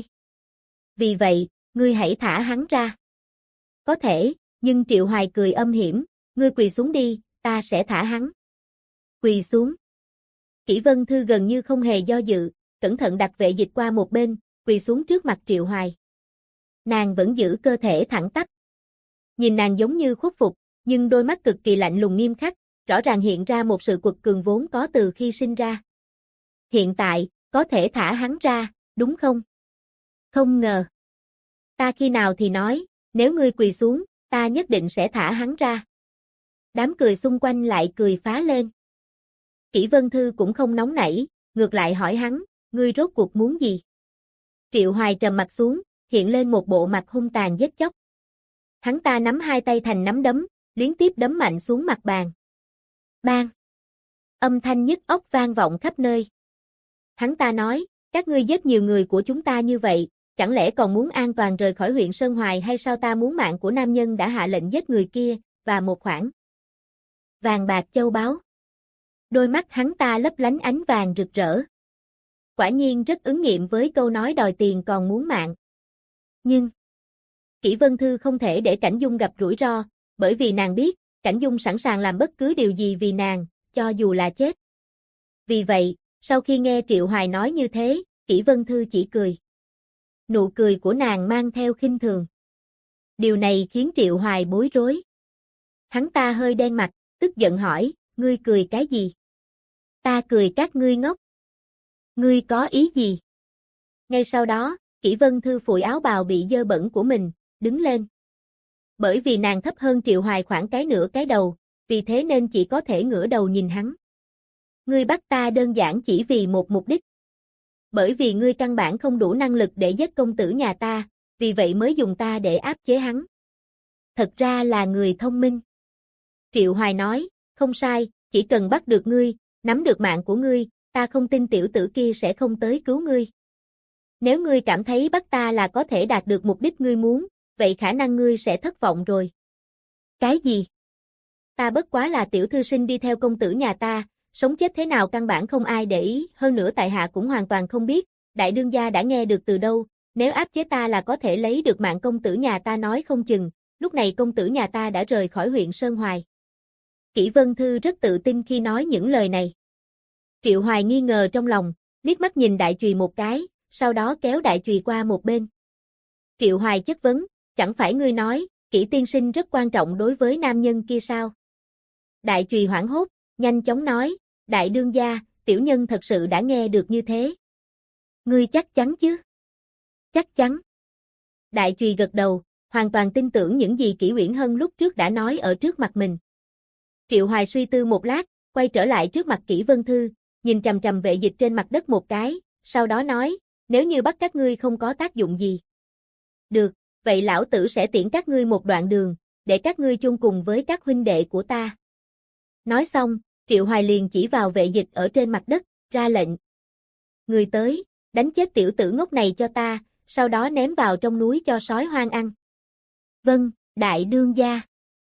Vì vậy, ngươi hãy thả hắn ra. Có thể, nhưng Triệu Hoài cười âm hiểm, ngươi quỳ xuống đi, ta sẽ thả hắn. Quỳ xuống. Kỷ Vân Thư gần như không hề do dự, cẩn thận đặt Vệ Dịch qua một bên, quỳ xuống trước mặt Triệu Hoài. Nàng vẫn giữ cơ thể thẳng tắp. Nhìn nàng giống như khuất phục, nhưng đôi mắt cực kỳ lạnh lùng nghiêm khắc, rõ ràng hiện ra một sự quật cường vốn có từ khi sinh ra. Hiện tại, có thể thả hắn ra, đúng không? Không ngờ. Ta khi nào thì nói, nếu ngươi quỳ xuống, ta nhất định sẽ thả hắn ra. Đám cười xung quanh lại cười phá lên. Kỷ Vân Thư cũng không nóng nảy, ngược lại hỏi hắn, ngươi rốt cuộc muốn gì? Triệu Hoài trầm mặt xuống, hiện lên một bộ mặt hung tàn giết chóc. Hắn ta nắm hai tay thành nắm đấm, liên tiếp đấm mạnh xuống mặt bàn. Bang! Âm thanh nhức óc vang vọng khắp nơi. Hắn ta nói, các ngươi giết nhiều người của chúng ta như vậy, chẳng lẽ còn muốn an toàn rời khỏi huyện Sơn Hoài hay sao? Ta muốn mạng của nam nhân đã hạ lệnh giết người kia, và một khoản vàng bạc châu báu. Đôi mắt hắn ta lấp lánh ánh vàng rực rỡ. Quả nhiên rất ứng nghiệm với câu nói đòi tiền còn muốn mạng. Nhưng Kỷ Vân Thư không thể để Cảnh Dung gặp rủi ro, bởi vì nàng biết, Cảnh Dung sẵn sàng làm bất cứ điều gì vì nàng, cho dù là chết. Vì vậy, sau khi nghe Triệu Hoài nói như thế, Kỷ Vân Thư chỉ cười. Nụ cười của nàng mang theo khinh thường. Điều này khiến Triệu Hoài bối rối. Hắn ta hơi đen mặt, tức giận hỏi, ngươi cười cái gì? Ta cười các ngươi ngốc. Ngươi có ý gì? Ngay sau đó, Kỷ Vân Thư phủi áo bào bị dơ bẩn của mình, đứng lên. Bởi vì nàng thấp hơn Triệu Hoài khoảng cái nửa cái đầu, vì thế nên chỉ có thể ngửa đầu nhìn hắn. Ngươi bắt ta đơn giản chỉ vì một mục đích. Bởi vì ngươi căn bản không đủ năng lực để giết công tử nhà ta, vì vậy mới dùng ta để áp chế hắn. Thật ra là người thông minh. Triệu Hoài nói, không sai, chỉ cần bắt được ngươi, nắm được mạng của ngươi, ta không tin tiểu tử kia sẽ không tới cứu ngươi. Nếu ngươi cảm thấy bắt ta là có thể đạt được mục đích ngươi muốn, vậy khả năng ngươi sẽ thất vọng rồi. Cái gì? Ta bất quá là tiểu thư sinh đi theo công tử nhà ta, sống chết thế nào căn bản không ai để ý, hơn nữa tại hạ cũng hoàn toàn không biết, đại đương gia đã nghe được từ đâu, nếu áp chế ta là có thể lấy được mạng công tử nhà ta nói không chừng, lúc này công tử nhà ta đã rời khỏi huyện Sơn Hoài. Kỷ Vân Thư rất tự tin khi nói những lời này. Triệu Hoài nghi ngờ trong lòng, liếc mắt nhìn đại chùy một cái, sau đó kéo đại chùy qua một bên. Triệu Hoài chất vấn, chẳng phải ngươi nói, Kỷ tiên sinh rất quan trọng đối với nam nhân kia sao? Đại chùy hoảng hốt, nhanh chóng nói, đại đương gia, tiểu nhân thật sự đã nghe được như thế. Ngươi chắc chắn chứ? Chắc chắn. Đại chùy gật đầu, hoàn toàn tin tưởng những gì Kỷ Uyển Hân lúc trước đã nói ở trước mặt mình. Triệu Hoài suy tư một lát, quay trở lại trước mặt Kỷ Vân Thư, nhìn chằm chằm Vệ Dịch trên mặt đất một cái, sau đó nói, nếu như bắt các ngươi không có tác dụng gì. Được, vậy lão tử sẽ tiễn các ngươi một đoạn đường, để các ngươi chung cùng với các huynh đệ của ta. Nói xong, Triệu Hoài liền chỉ vào Vệ Dịch ở trên mặt đất, ra lệnh. Người tới, đánh chết tiểu tử ngốc này cho ta, sau đó ném vào trong núi cho sói hoang ăn. Vâng, đại đương gia.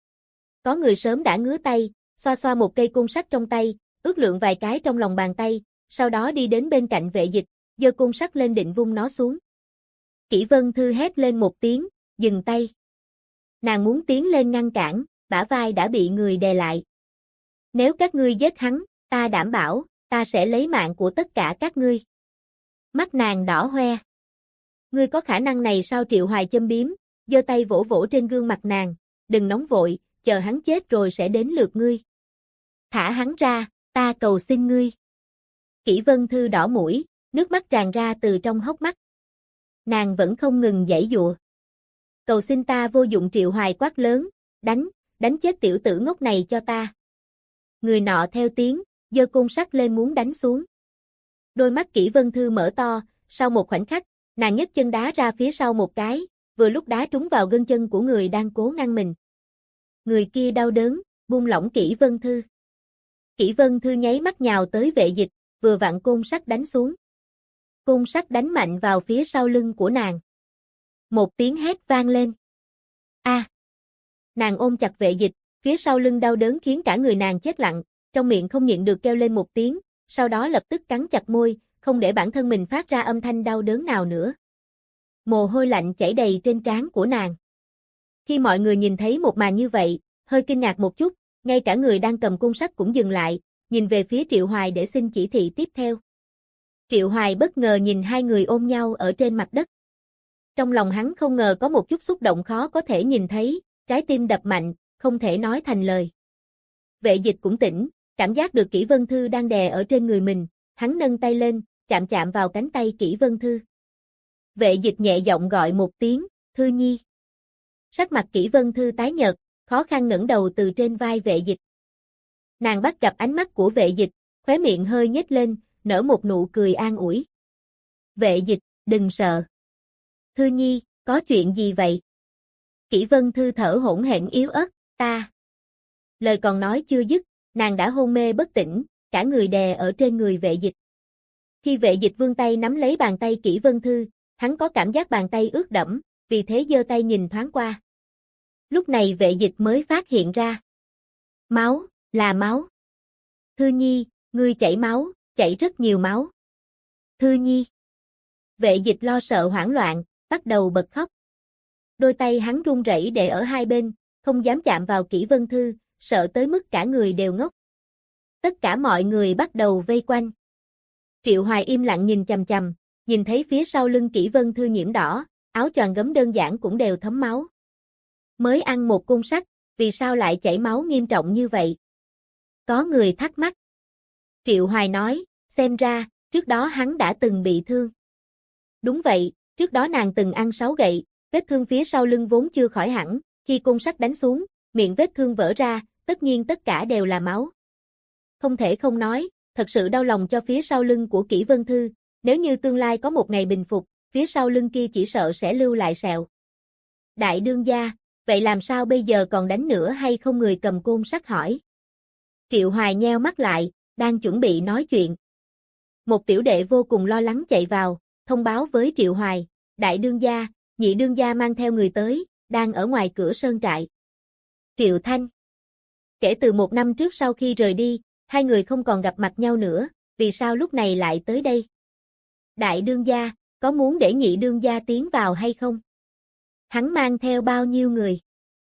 Có người sớm đã ngứa tay, xoa xoa một cây côn sắt trong tay, ước lượng vài cái trong lòng bàn tay, sau đó đi đến bên cạnh Vệ Dịch, giơ côn sắt lên định vung nó xuống. Kỷ Vân Thư hét lên một tiếng, dừng tay. Nàng muốn tiến lên ngăn cản, bả vai đã bị người đè lại. Nếu các ngươi giết hắn, ta đảm bảo, ta sẽ lấy mạng của tất cả các ngươi. Mắt nàng đỏ hoe. Ngươi có khả năng này sao? Triệu Hoài châm biếm, giơ tay vỗ vỗ trên gương mặt nàng, đừng nóng vội, chờ hắn chết rồi sẽ đến lượt ngươi. Thả hắn ra, ta cầu xin ngươi. Kỷ Vân Thư đỏ mũi, nước mắt tràn ra từ trong hốc mắt. Nàng vẫn không ngừng giãy giụa. Cầu xin ta vô dụng. Triệu Hoài quát lớn, đánh chết tiểu tử ngốc này cho ta. Người nọ theo tiếng, giơ côn sắt lên muốn đánh xuống. Đôi mắt Kỷ Vân Thư mở to, sau một khoảnh khắc, nàng nhấc chân đá ra phía sau một cái, vừa lúc đá trúng vào gân chân của người đang cố ngăn mình. Người kia đau đớn, buông lỏng Kỷ Vân Thư. Kỷ Vân Thư nháy mắt nhào tới Vệ Dịch, vừa vặn côn sắt đánh xuống. Côn sắt đánh mạnh vào phía sau lưng của nàng. Một tiếng hét vang lên. A! Nàng ôm chặt Vệ Dịch, phía sau lưng đau đớn khiến cả người nàng chết lặng, trong miệng không nhịn được kêu lên một tiếng, sau đó lập tức cắn chặt môi, không để bản thân mình phát ra âm thanh đau đớn nào nữa. Mồ hôi lạnh chảy đầy trên trán của nàng. Khi mọi người nhìn thấy một màn như vậy, hơi kinh ngạc một chút, ngay cả người đang cầm côn sắt cũng dừng lại, nhìn về phía Triệu Hoài để xin chỉ thị tiếp theo. Triệu Hoài bất ngờ nhìn hai người ôm nhau ở trên mặt đất. Trong lòng hắn không ngờ có một chút xúc động khó có thể nhìn thấy, trái tim đập mạnh, không thể nói thành lời. Vệ Dịch cũng tỉnh, cảm giác được Kỷ Vân Thư đang đè ở trên người mình, hắn nâng tay lên, chạm chạm vào cánh tay Kỷ Vân Thư. Vệ dịch nhẹ giọng gọi một tiếng, Thư Nhi. Sắc mặt Kỷ Vân Thư tái nhợt, khó khăn ngẩng đầu từ trên vai vệ dịch. Nàng bắt gặp ánh mắt của vệ dịch, khóe miệng hơi nhếch lên, nở một nụ cười an ủi. Vệ dịch, đừng sợ. Thư Nhi, có chuyện gì vậy? Kỷ Vân Thư thở hổn hển yếu ớt, ta. Lời còn nói chưa dứt, nàng đã hôn mê bất tỉnh, cả người đè ở trên người vệ dịch. Khi vệ dịch vươn tay nắm lấy bàn tay Kỷ Vân Thư, hắn có cảm giác bàn tay ướt đẫm, vì thế giơ tay nhìn thoáng qua. Lúc này vệ dịch mới phát hiện ra. Máu, là máu. Thư Nhi, ngươi chảy máu, chảy rất nhiều máu. Thư Nhi. Vệ dịch lo sợ hoảng loạn, bắt đầu bật khóc. Đôi tay hắn run rẩy để ở hai bên, không dám chạm vào Kỷ Vân Thư, sợ tới mức cả người đều ngốc. Tất cả mọi người bắt đầu vây quanh. Triệu Hoài im lặng nhìn chằm chằm, nhìn thấy phía sau lưng Kỷ Vân Thư nhiễm đỏ, áo choàng gấm đơn giản cũng đều thấm máu. Mới ăn một côn sắt, vì sao lại chảy máu nghiêm trọng như vậy? Có người thắc mắc. Triệu Hoài nói, xem ra, trước đó hắn đã từng bị thương. Đúng vậy, trước đó nàng từng ăn 6 gậy, vết thương phía sau lưng vốn chưa khỏi hẳn, khi côn sắt đánh xuống, miệng vết thương vỡ ra, tất nhiên tất cả đều là máu. Không thể không nói, thật sự đau lòng cho phía sau lưng của Kỷ Vân Thư, nếu như tương lai có một ngày bình phục, phía sau lưng kia chỉ sợ sẽ lưu lại sẹo. Đại đương gia, vậy làm sao bây giờ còn đánh nữa hay không? Người cầm côn sắt hỏi. Triệu Hoài nheo mắt lại, đang chuẩn bị nói chuyện. Một tiểu đệ vô cùng lo lắng chạy vào, thông báo với Triệu Hoài, đại đương gia, nhị đương gia mang theo người tới, đang ở ngoài cửa sơn trại. Triệu Thanh. Kể từ 1 năm trước sau khi rời đi, hai người không còn gặp mặt nhau nữa, vì sao lúc này lại tới đây? Đại đương gia, có muốn để nhị đương gia tiến vào hay không? Hắn mang theo bao nhiêu người?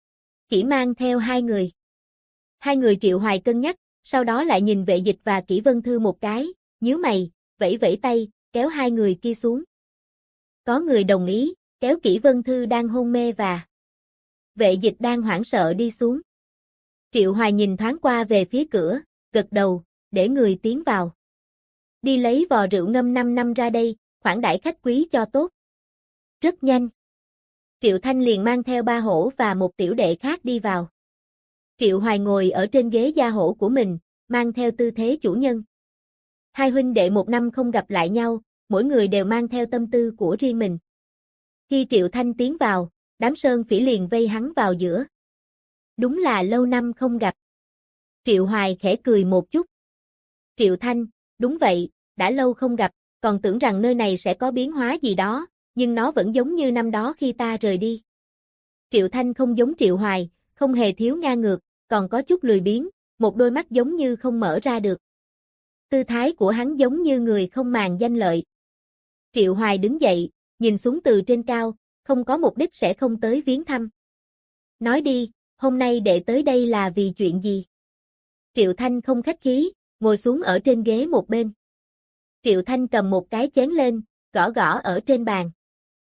Chỉ mang theo 2 người. 2 người. Triệu Hoài cân nhắc, sau đó lại nhìn vệ dịch và Kỷ Vân Thư một cái, nhíu mày, vẫy vẫy tay, kéo 2 người kia xuống. Có người đồng ý, kéo Kỷ Vân Thư đang hôn mê và vệ dịch đang hoảng sợ đi xuống. Triệu Hoài nhìn thoáng qua về phía cửa, gật đầu, để người tiến vào. Đi lấy vò rượu ngâm 5 năm ra đây, khoản đãi khách quý cho tốt. Rất nhanh. Triệu Thanh liền mang theo 3 hổ và một tiểu đệ khác đi vào. Triệu Hoài ngồi ở trên ghế gia hổ của mình, mang theo tư thế chủ nhân. 2 huynh đệ 1 năm không gặp lại nhau, mỗi người đều mang theo tâm tư của riêng mình. Khi Triệu Thanh tiến vào, đám sơn phỉ liền vây hắn vào giữa. Đúng là lâu năm không gặp. Triệu Hoài khẽ cười một chút. Triệu Thanh, đúng vậy, đã lâu không gặp, còn tưởng rằng nơi này sẽ có biến hóa gì đó, nhưng nó vẫn giống như năm đó khi ta rời đi. Triệu Thanh không giống Triệu Hoài, không hề thiếu ngang ngược, còn có chút lười biếng, một đôi mắt giống như không mở ra được. Tư thái của hắn giống như người không màng danh lợi. Triệu Hoài đứng dậy, nhìn xuống từ trên cao, không có mục đích sẽ không tới viếng thăm. Nói đi, hôm nay đệ tới đây là vì chuyện gì? Triệu Thanh không khách khí, ngồi xuống ở trên ghế một bên. Triệu Thanh cầm một cái chén lên, gõ gõ ở trên bàn.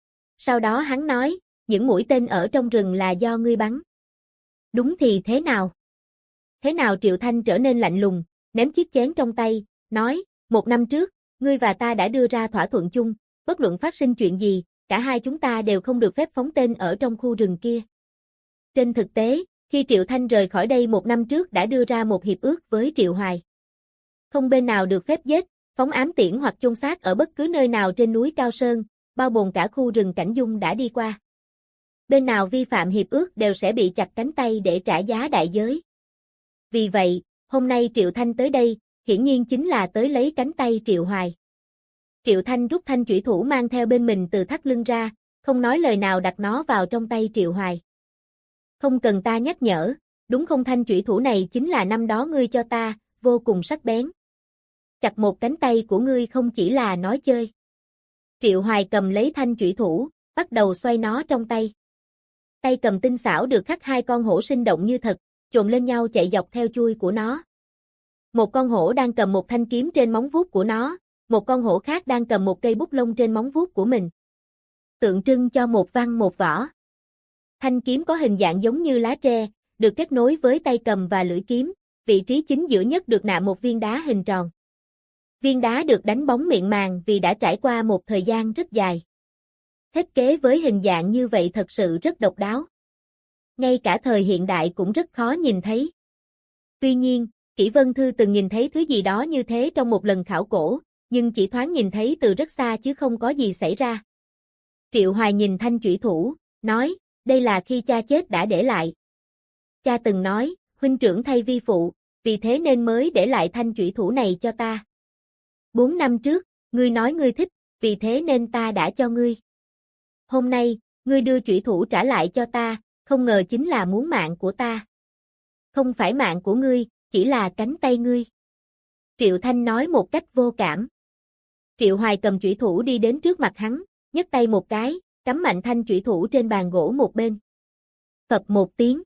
Sau đó hắn nói, những mũi tên ở trong rừng là do ngươi bắn. Đúng thì thế nào? Thế nào? Triệu Thanh trở nên lạnh lùng, ném chiếc chén trong tay, nói, 1 năm trước, ngươi và ta đã đưa ra thỏa thuận chung, bất luận phát sinh chuyện gì, cả hai chúng ta đều không được phép phóng tên ở trong khu rừng kia. Trên thực tế, khi Triệu Thanh rời khỏi đây 1 năm trước đã đưa ra một hiệp ước với Triệu Hoài. Không bên nào được phép giết, phóng ám tiễn hoặc chôn xác ở bất cứ nơi nào trên núi Cao Sơn, bao gồm cả khu rừng Cảnh Dung đã đi qua. Bên nào vi phạm hiệp ước đều sẽ bị chặt cánh tay để trả giá đại giới. Vì vậy, hôm nay Triệu Thanh tới đây, hiển nhiên chính là tới lấy cánh tay Triệu Hoài. Triệu Thanh rút thanh chủy thủ mang theo bên mình từ thắt lưng ra, không nói lời nào đặt nó vào trong tay Triệu Hoài. Không cần ta nhắc nhở, đúng không? Thanh chủy thủ này chính là năm đó ngươi cho ta, vô cùng sắc bén. Chặt một cánh tay của ngươi không chỉ là nói chơi. Triệu Hoài cầm lấy thanh chủy thủ, bắt đầu xoay nó trong tay. Tay cầm tinh xảo được khắc 2 con hổ sinh động như thật, chồm lên nhau chạy dọc theo chui của nó. Một con hổ đang cầm một thanh kiếm trên móng vuốt của nó, một con hổ khác đang cầm một cây bút lông trên móng vuốt của mình. Tượng trưng cho một văn một võ. Thanh kiếm có hình dạng giống như lá tre, được kết nối với tay cầm và lưỡi kiếm, vị trí chính giữa nhất được nạm một viên đá hình tròn. Viên đá được đánh bóng mịn màng vì đã trải qua một thời gian rất dài. Thiết kế với hình dạng như vậy thật sự rất độc đáo. Ngay cả thời hiện đại cũng rất khó nhìn thấy. Tuy nhiên, Kỷ Vân Thư từng nhìn thấy thứ gì đó như thế trong một lần khảo cổ, nhưng chỉ thoáng nhìn thấy từ rất xa chứ không có gì xảy ra. Triệu Hoài nhìn thanh chủy thủ, nói, đây là khi cha chết đã để lại. Cha từng nói, huynh trưởng thay vi phụ, vì thế nên mới để lại thanh chủy thủ này cho ta. 4 năm trước, ngươi nói ngươi thích, vì thế nên ta đã cho ngươi. Hôm nay, ngươi đưa chủy thủ trả lại cho ta, không ngờ chính là muốn mạng của ta. Không phải mạng của ngươi, chỉ là cánh tay ngươi. Triệu Thanh nói một cách vô cảm. Triệu Hoài cầm chủy thủ đi đến trước mặt hắn, nhấc tay một cái, cắm mạnh thanh chủy thủ trên bàn gỗ một bên. Phập một tiếng.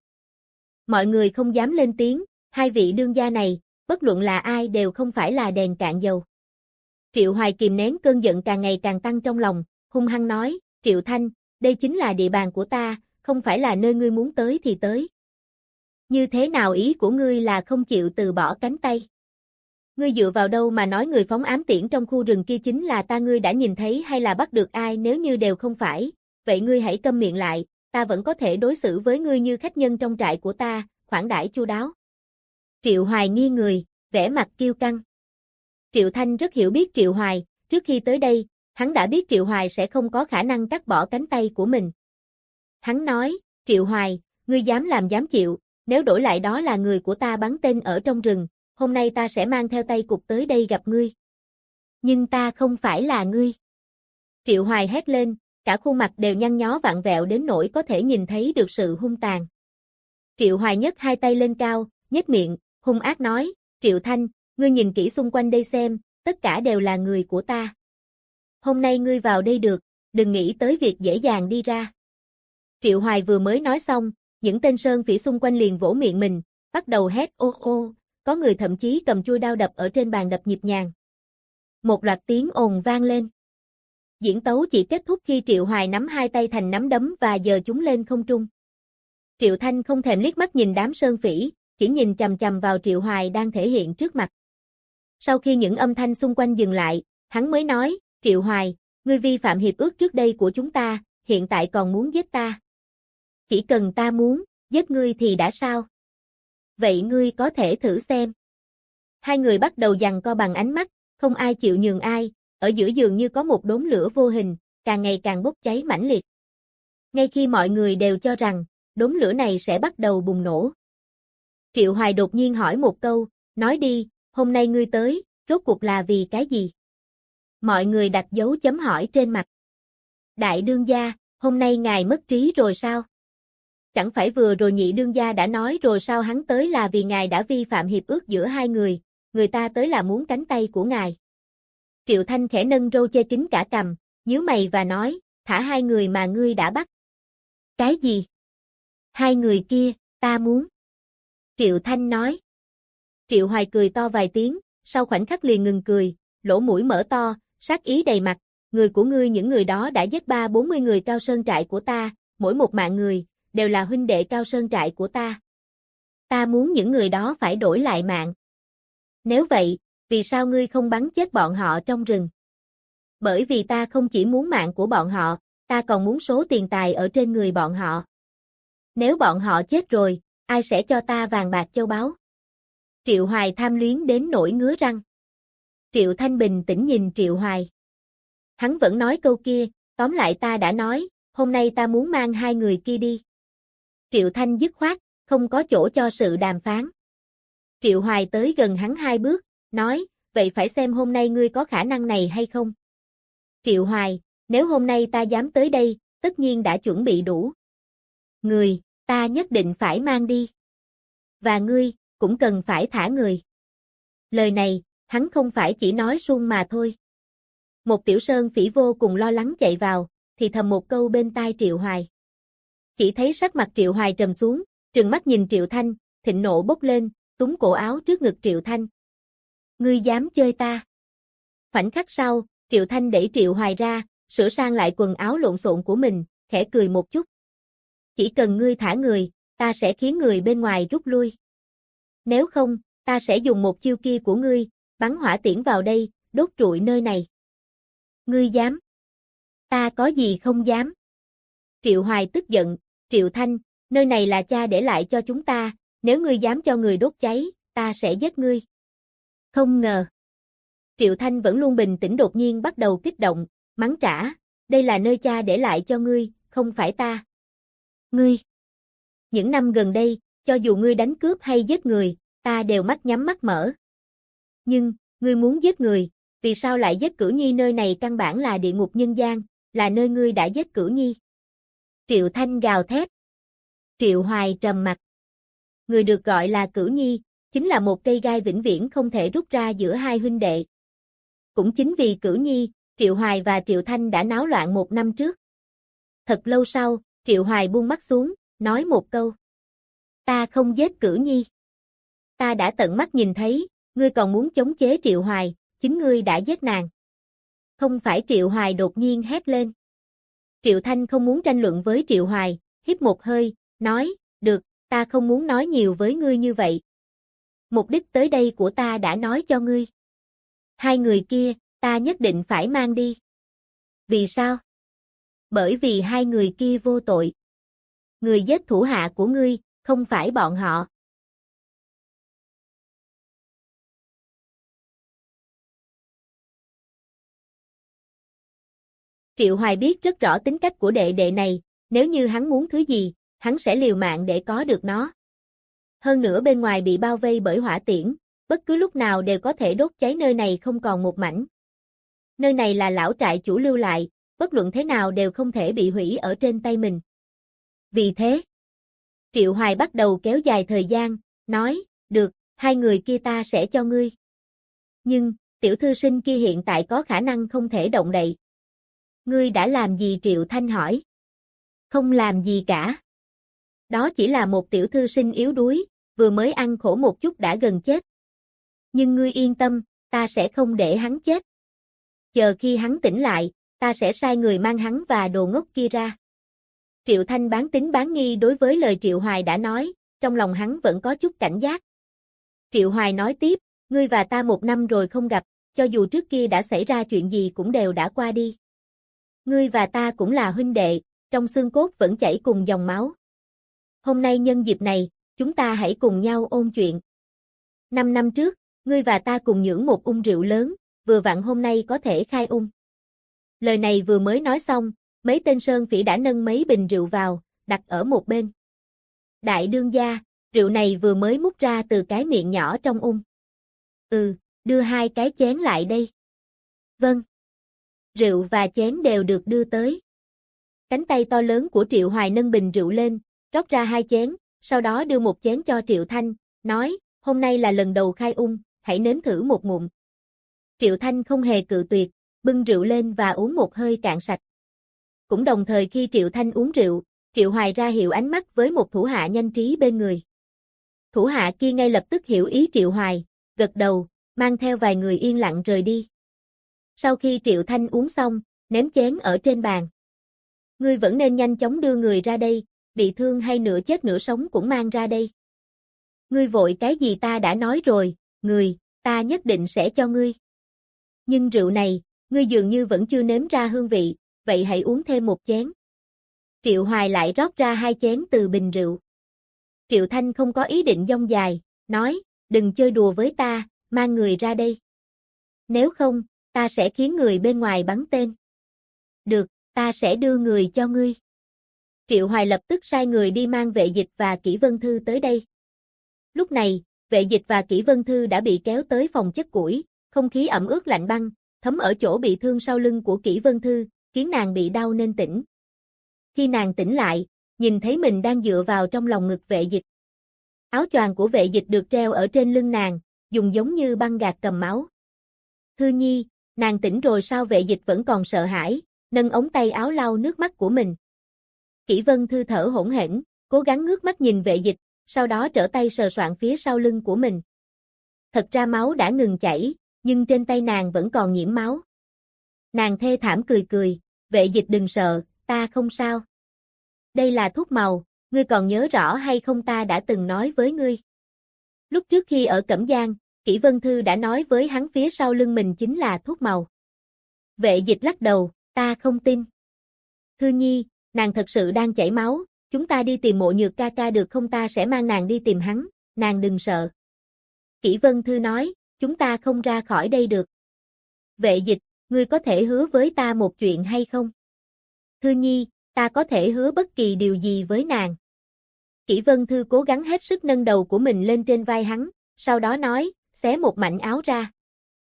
Mọi người không dám lên tiếng, hai vị đương gia này, bất luận là ai đều không phải là đèn cạn dầu. Triệu Hoài kìm nén cơn giận càng ngày càng tăng trong lòng, hung hăng nói, Triệu Thanh, đây chính là địa bàn của ta, không phải là nơi ngươi muốn tới thì tới. Như thế nào ý của ngươi là không chịu từ bỏ cánh tay? Ngươi dựa vào đâu mà nói người phóng ám tiễn trong khu rừng kia chính là ta, ngươi đã nhìn thấy hay là bắt được ai? Nếu như đều không phải, vậy ngươi hãy câm miệng lại, ta vẫn có thể đối xử với ngươi như khách nhân trong trại của ta, khoản đãi chu đáo. Triệu Hoài nghiêng người, vẻ mặt kiêu căng. Triệu Thanh rất hiểu biết Triệu Hoài, trước khi tới đây, hắn đã biết Triệu Hoài sẽ không có khả năng cắt bỏ cánh tay của mình. Hắn nói, Triệu Hoài, ngươi dám làm dám chịu, nếu đổi lại đó là người của ta bắn tên ở trong rừng, hôm nay ta sẽ mang theo tay cụt tới đây gặp ngươi. Nhưng ta không phải là ngươi. Triệu Hoài hét lên, cả khuôn mặt đều nhăn nhó vặn vẹo đến nỗi có thể nhìn thấy được sự hung tàn. Triệu Hoài nhấc hai tay lên cao, nhếch miệng, hung ác nói, Triệu Thanh, ngươi nhìn kỹ xung quanh đây xem, tất cả đều là người của ta. Hôm nay ngươi vào đây được, đừng nghĩ tới việc dễ dàng đi ra. Triệu Hoài vừa mới nói xong, những tên sơn phỉ xung quanh liền vỗ miệng mình, bắt đầu hét ô ô, có người thậm chí cầm chuôi đao đập ở trên bàn đập nhịp nhàng. Một loạt tiếng ồn vang lên. Diễn tấu chỉ kết thúc khi Triệu Hoài nắm hai tay thành nắm đấm và giơ chúng lên không trung. Triệu Thanh không thèm liếc mắt nhìn đám sơn phỉ, chỉ nhìn chằm chằm vào Triệu Hoài đang thể hiện trước mặt. Sau khi những âm thanh xung quanh dừng lại, hắn mới nói, Triệu Hoài, ngươi vi phạm hiệp ước trước đây của chúng ta, hiện tại còn muốn giết ta. Chỉ cần ta muốn, giết ngươi thì đã sao? Vậy ngươi có thể thử xem. Hai người bắt đầu giằng co bằng ánh mắt, không ai chịu nhường ai, ở giữa dường như có một đốm lửa vô hình, càng ngày càng bốc cháy mãnh liệt. Ngay khi mọi người đều cho rằng, đốm lửa này sẽ bắt đầu bùng nổ. Triệu Hoài đột nhiên hỏi một câu, nói đi, hôm nay ngươi tới, rốt cuộc là vì cái gì? Mọi người đặt dấu chấm hỏi trên mặt. Đại đương gia, hôm nay ngài mất trí rồi sao? Chẳng phải vừa rồi nhị đương gia đã nói rồi sao, hắn tới là vì ngài đã vi phạm hiệp ước giữa hai người ta tới là muốn cánh tay của ngài. Triệu Thanh khẽ nâng râu che kín cả cằm, nhíu mày và nói, thả hai người mà ngươi đã bắt. Cái gì? Hai người kia, ta muốn. Triệu Thanh nói. Triệu Hoài cười to vài tiếng, sau khoảnh khắc liền ngừng cười, lỗ mũi mở to, sát ý đầy mặt, người của ngươi, những người đó đã giết 30-40 người Cao Sơn trại của ta, mỗi một mạng người, đều là huynh đệ Cao Sơn trại của ta. Ta muốn những người đó phải đổi lại mạng. Nếu vậy, vì sao ngươi không bắn chết bọn họ trong rừng? Bởi vì ta không chỉ muốn mạng của bọn họ, ta còn muốn số tiền tài ở trên người bọn họ. Nếu bọn họ chết rồi, ai sẽ cho ta vàng bạc châu báu? Triệu Hoài tham luyến đến nỗi ngứa răng. Triệu Thanh bình tĩnh nhìn Triệu Hoài. Hắn vẫn nói câu kia, tóm lại ta đã nói, hôm nay ta muốn mang hai người kia đi. Triệu Thanh dứt khoát, không có chỗ cho sự đàm phán. Triệu Hoài tới gần hắn 2 bước, nói, vậy phải xem hôm nay ngươi có khả năng này hay không. Triệu Hoài, nếu hôm nay ta dám tới đây, tất nhiên đã chuẩn bị đủ. Người, ta nhất định phải mang đi. Và ngươi, cũng cần phải thả người. Lời này, hắn không phải chỉ nói suông mà thôi. Một tiểu sơn phỉ vô cùng lo lắng chạy vào, thì thầm một câu bên tai Triệu Hoài. Chỉ thấy sắc mặt Triệu Hoài trầm xuống, trừng mắt nhìn Triệu Thanh, thịnh nộ bốc lên, túm cổ áo trước ngực Triệu Thanh. Ngươi dám chơi ta? Khoảnh khắc sau, Triệu Thanh đẩy Triệu Hoài ra, sửa sang lại quần áo lộn xộn của mình, khẽ cười một chút. Chỉ cần ngươi thả người, ta sẽ khiến người bên ngoài rút lui. Nếu không, ta sẽ dùng một chiêu kia của ngươi, bắn hỏa tiễn vào đây, đốt trụi nơi này. Ngươi dám? Ta có gì không dám. Triệu Hoài tức giận, Triệu Thanh, nơi này là cha để lại cho chúng ta, nếu ngươi dám cho người đốt cháy, ta sẽ giết ngươi. Không ngờ. Triệu Thanh vẫn luôn bình tĩnh đột nhiên bắt đầu kích động, mắng trả, đây là nơi cha để lại cho ngươi, không phải ta. Ngươi. Những năm gần đây, cho dù ngươi đánh cướp hay giết người, ta đều mắt nhắm mắt mở. Nhưng, ngươi muốn giết người, vì sao lại giết Cửu Nhi? Nơi này căn bản là địa ngục nhân gian, là nơi ngươi đã giết Cửu Nhi. Triệu Thanh gào thét. Triệu Hoài trầm mặt. Người được gọi là Cửu Nhi, chính là một cây gai vĩnh viễn không thể rút ra giữa hai huynh đệ. Cũng chính vì Cửu Nhi, Triệu Hoài và Triệu Thanh đã náo loạn 1 năm trước. Thật lâu sau, Triệu Hoài buông mắt xuống, nói một câu. Ta không giết Cửu Nhi. Ta đã tận mắt nhìn thấy, ngươi còn muốn chống chế Triệu Hoài, chính ngươi đã giết nàng. Không phải. Triệu Hoài đột nhiên hét lên. Triệu Thanh không muốn tranh luận với Triệu Hoài, hít một hơi, nói, được, ta không muốn nói nhiều với ngươi như vậy. Mục đích tới đây của ta đã nói cho ngươi. Hai người kia, ta nhất định phải mang đi. Vì sao? Bởi vì hai người kia vô tội. Người giết thủ hạ của ngươi, không phải bọn họ. Triệu Hoài biết rất rõ tính cách của đệ đệ này, nếu như hắn muốn thứ gì, hắn sẽ liều mạng để có được nó. Hơn nữa bên ngoài bị bao vây bởi hỏa tiễn, bất cứ lúc nào đều có thể đốt cháy nơi này không còn một mảnh. Nơi này là lão trại chủ lưu lại, bất luận thế nào đều không thể bị hủy ở trên tay mình. Vì thế, Triệu Hoài bắt đầu kéo dài thời gian, nói, được, hai người kia ta sẽ cho ngươi. Nhưng, tiểu thư sinh kia hiện tại có khả năng không thể động đậy. Ngươi đã làm gì? Triệu Thanh hỏi. Không làm gì cả. Đó chỉ là một tiểu thư sinh yếu đuối, vừa mới ăn khổ một chút đã gần chết. Nhưng ngươi yên tâm, ta sẽ không để hắn chết. Chờ khi hắn tỉnh lại, ta sẽ sai người mang hắn và đồ ngốc kia ra. Triệu Thanh bán tín bán nghi đối với lời Triệu Hoài đã nói, trong lòng hắn vẫn có chút cảnh giác. Triệu Hoài nói tiếp, ngươi và ta 1 năm rồi không gặp, cho dù trước kia đã xảy ra chuyện gì cũng đều đã qua đi. Ngươi và ta cũng là huynh đệ, trong xương cốt vẫn chảy cùng dòng máu. Hôm nay nhân dịp này, chúng ta hãy cùng nhau ôn chuyện. 5 năm trước, ngươi và ta cùng nhưỡng một ung rượu lớn, vừa vặn hôm nay có thể khai ung. Lời này vừa mới nói xong, mấy tên sơn phỉ đã nâng mấy bình rượu vào, đặt ở một bên. Đại đương gia, rượu này vừa mới múc ra từ cái miệng nhỏ trong ung. Đưa 2 cái chén lại đây. Vâng. Rượu và chén đều được đưa tới. Cánh tay to lớn của Triệu Hoài nâng bình rượu lên, rót ra 2 chén, sau đó đưa một chén cho Triệu Thanh, nói, hôm nay là lần đầu khai ung, hãy nếm thử một ngụm. Triệu Thanh không hề cự tuyệt, bưng rượu lên và uống một hơi cạn sạch. Cũng đồng thời khi Triệu Thanh uống rượu, Triệu Hoài ra hiệu ánh mắt với một thủ hạ nhanh trí bên người. Thủ hạ kia ngay lập tức hiểu ý Triệu Hoài, gật đầu, mang theo vài người yên lặng rời đi. Sau khi Triệu Thanh uống xong, ném chén ở trên bàn. Ngươi vẫn nên nhanh chóng đưa người ra đây, bị thương hay nửa chết nửa sống cũng mang ra đây. Ngươi vội cái gì? Ta đã nói rồi, người, ta nhất định sẽ cho ngươi. Nhưng rượu này, ngươi dường như vẫn chưa nếm ra hương vị, vậy hãy uống thêm một chén. Triệu Hoài lại rót ra 2 chén từ bình rượu. Triệu Thanh không có ý định dông dài, nói, đừng chơi đùa với ta, mang người ra đây. Nếu không, ta sẽ khiến người bên ngoài bắn tên. Được, ta sẽ đưa người cho ngươi. Triệu Hoài lập tức sai người đi mang Vệ Dịch và Kỷ Vân Thư tới đây. Lúc này, Vệ Dịch và Kỷ Vân Thư đã bị kéo tới phòng chất củi, không khí ẩm ướt lạnh băng, thấm ở chỗ bị thương sau lưng của Kỷ Vân Thư, khiến nàng bị đau nên tỉnh. Khi nàng tỉnh lại, nhìn thấy mình đang dựa vào trong lòng ngực Vệ Dịch. Áo choàng của Vệ Dịch được treo ở trên lưng nàng, dùng giống như băng gạc cầm máu. Thư Nhi, nàng tỉnh rồi sao? Vệ Dịch vẫn còn sợ hãi, nâng ống tay áo lau nước mắt của mình. Kỷ Vân Thư thở hổn hển, cố gắng ngước mắt nhìn Vệ Dịch, sau đó trở tay sờ soạng phía sau lưng của mình. Thật ra máu đã ngừng chảy, nhưng trên tay nàng vẫn còn nhiễm máu. Nàng thê thảm cười cười, Vệ Dịch đừng sợ, ta không sao. Đây là thuốc màu, ngươi còn nhớ rõ hay không? Ta đã từng nói với ngươi. Lúc trước khi ở Cẩm Giang, Kỷ Vân Thư đã nói với hắn phía sau lưng mình chính là thuốc màu. Vệ Dịch lắc đầu, ta không tin. Thư Nhi, nàng thật sự đang chảy máu, chúng ta đi tìm Mộ Nhược ca ca được không, ta sẽ mang nàng đi tìm hắn, nàng đừng sợ. Kỷ Vân Thư nói, chúng ta không ra khỏi đây được. Vệ Dịch, ngươi có thể hứa với ta một chuyện hay không? Thư Nhi, ta có thể hứa bất kỳ điều gì với nàng. Kỷ Vân Thư cố gắng hết sức nâng đầu của mình lên trên vai hắn, sau đó nói, xé một mảnh áo ra.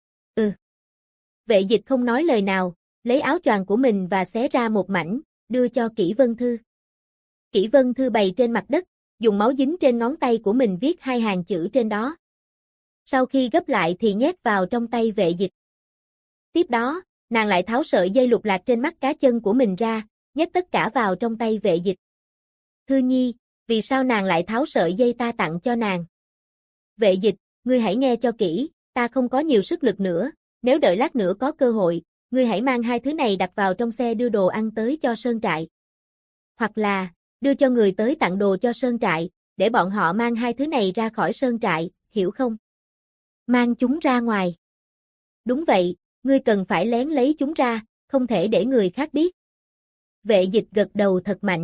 Vệ Dịch không nói lời nào, lấy áo choàng của mình và xé ra một mảnh, đưa cho Kỷ Vân Thư. Kỷ Vân Thư bày trên mặt đất, dùng máu dính trên ngón tay của mình viết 2 hàng chữ trên đó. Sau khi gấp lại thì nhét vào trong tay Vệ Dịch. Tiếp đó, nàng lại tháo sợi dây lục lạc trên mắt cá chân của mình ra, nhét tất cả vào trong tay Vệ Dịch. Thư Nhi, vì sao nàng lại tháo sợi dây ta tặng cho nàng? Vệ Dịch, ngươi hãy nghe cho kỹ, ta không có nhiều sức lực nữa, nếu đợi lát nữa có cơ hội, ngươi hãy mang 2 thứ này đặt vào trong xe đưa đồ ăn tới cho sơn trại. Hoặc là, đưa cho người tới tặng đồ cho sơn trại, để bọn họ mang 2 thứ này ra khỏi sơn trại, hiểu không? Mang chúng ra ngoài. Đúng vậy, ngươi cần phải lén lấy chúng ra, không thể để người khác biết. Vệ Dịch gật đầu thật mạnh.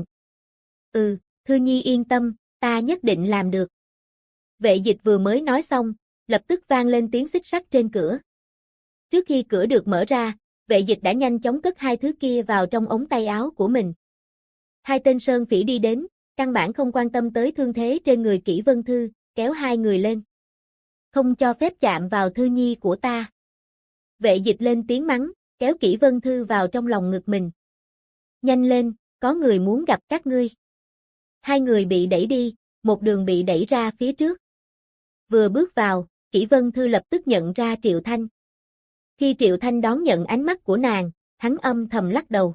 Thư Nhi yên tâm, ta nhất định làm được. Vệ Dịch vừa mới nói xong, lập tức vang lên tiếng xích sắt trên cửa. Trước khi cửa được mở ra, Vệ Dịch đã nhanh chóng cất 2 thứ kia vào trong ống tay áo của mình. 2 tên sơn phỉ đi đến, căn bản không quan tâm tới thương thế trên người Kỷ Vân Thư, kéo 2 người lên. Không cho phép chạm vào Thư Nhi của ta. Vệ Dịch lên tiếng mắng, kéo Kỷ Vân Thư vào trong lòng ngực mình. Nhanh lên, có người muốn gặp các ngươi. 2 người bị đẩy đi, một đường bị đẩy ra phía trước. Vừa bước vào, Kỷ Vân Thư lập tức nhận ra Triệu Thanh. Khi Triệu Thanh đón nhận ánh mắt của nàng, hắn âm thầm lắc đầu.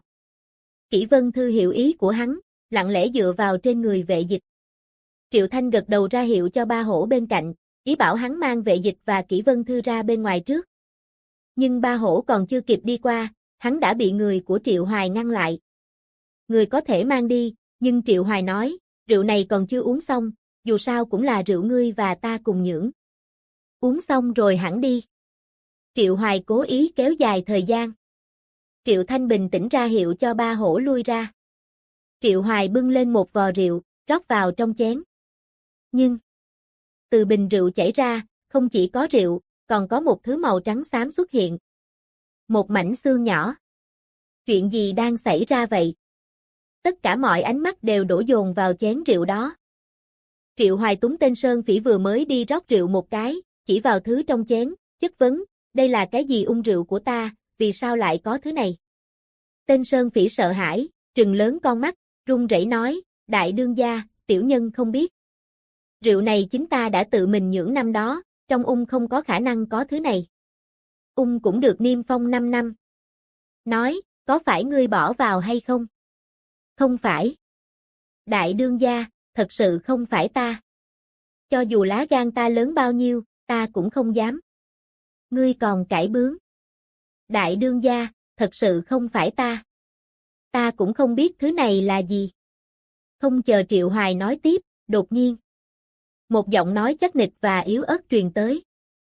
Kỷ Vân Thư hiểu ý của hắn, lặng lẽ dựa vào trên người Vệ Dịch. Triệu Thanh gật đầu ra hiệu cho Ba Hổ bên cạnh, ý bảo hắn mang Vệ Dịch và Kỷ Vân Thư ra bên ngoài trước. Nhưng Ba Hổ còn chưa kịp đi qua, hắn đã bị người của Triệu Hoài ngăn lại. Người có thể mang đi, nhưng Triệu Hoài nói, rượu này còn chưa uống xong, dù sao cũng là rượu ngươi và ta cùng nhưỡng. Uống xong rồi hẳn đi. Triệu Hoài cố ý kéo dài thời gian. Triệu Thanh bình tĩnh ra hiệu cho Ba Hổ lui ra. Triệu Hoài bưng lên một vò rượu, rót vào trong chén. Nhưng, từ bình rượu chảy ra, không chỉ có rượu, còn có một thứ màu trắng xám xuất hiện. Một mảnh xương nhỏ. Chuyện gì đang xảy ra vậy? Tất cả mọi ánh mắt đều đổ dồn vào chén rượu đó. Triệu Hoài túm tên sơn phỉ vừa mới đi rót rượu một cái, chỉ vào thứ trong chén, chất vấn, đây là cái gì rượu của ta, vì sao lại có thứ này? Tên sơn phỉ sợ hãi, trừng lớn con mắt, run rẩy nói, đại đương gia, tiểu nhân không biết. Rượu này chính ta đã tự mình nhưỡng năm đó, trong không có khả năng có thứ này. Cũng được niêm phong 5 năm. Nói, có phải ngươi bỏ vào hay không? Không phải. Đại đương gia, thật sự không phải ta. Cho dù lá gan ta lớn bao nhiêu, ta cũng không dám. Ngươi còn cãi bướng. Đại đương gia, thật sự không phải ta. Ta cũng không biết thứ này là gì. Không chờ Triệu Hoài nói tiếp, đột nhiên. Một giọng nói chắc nịch và yếu ớt truyền tới.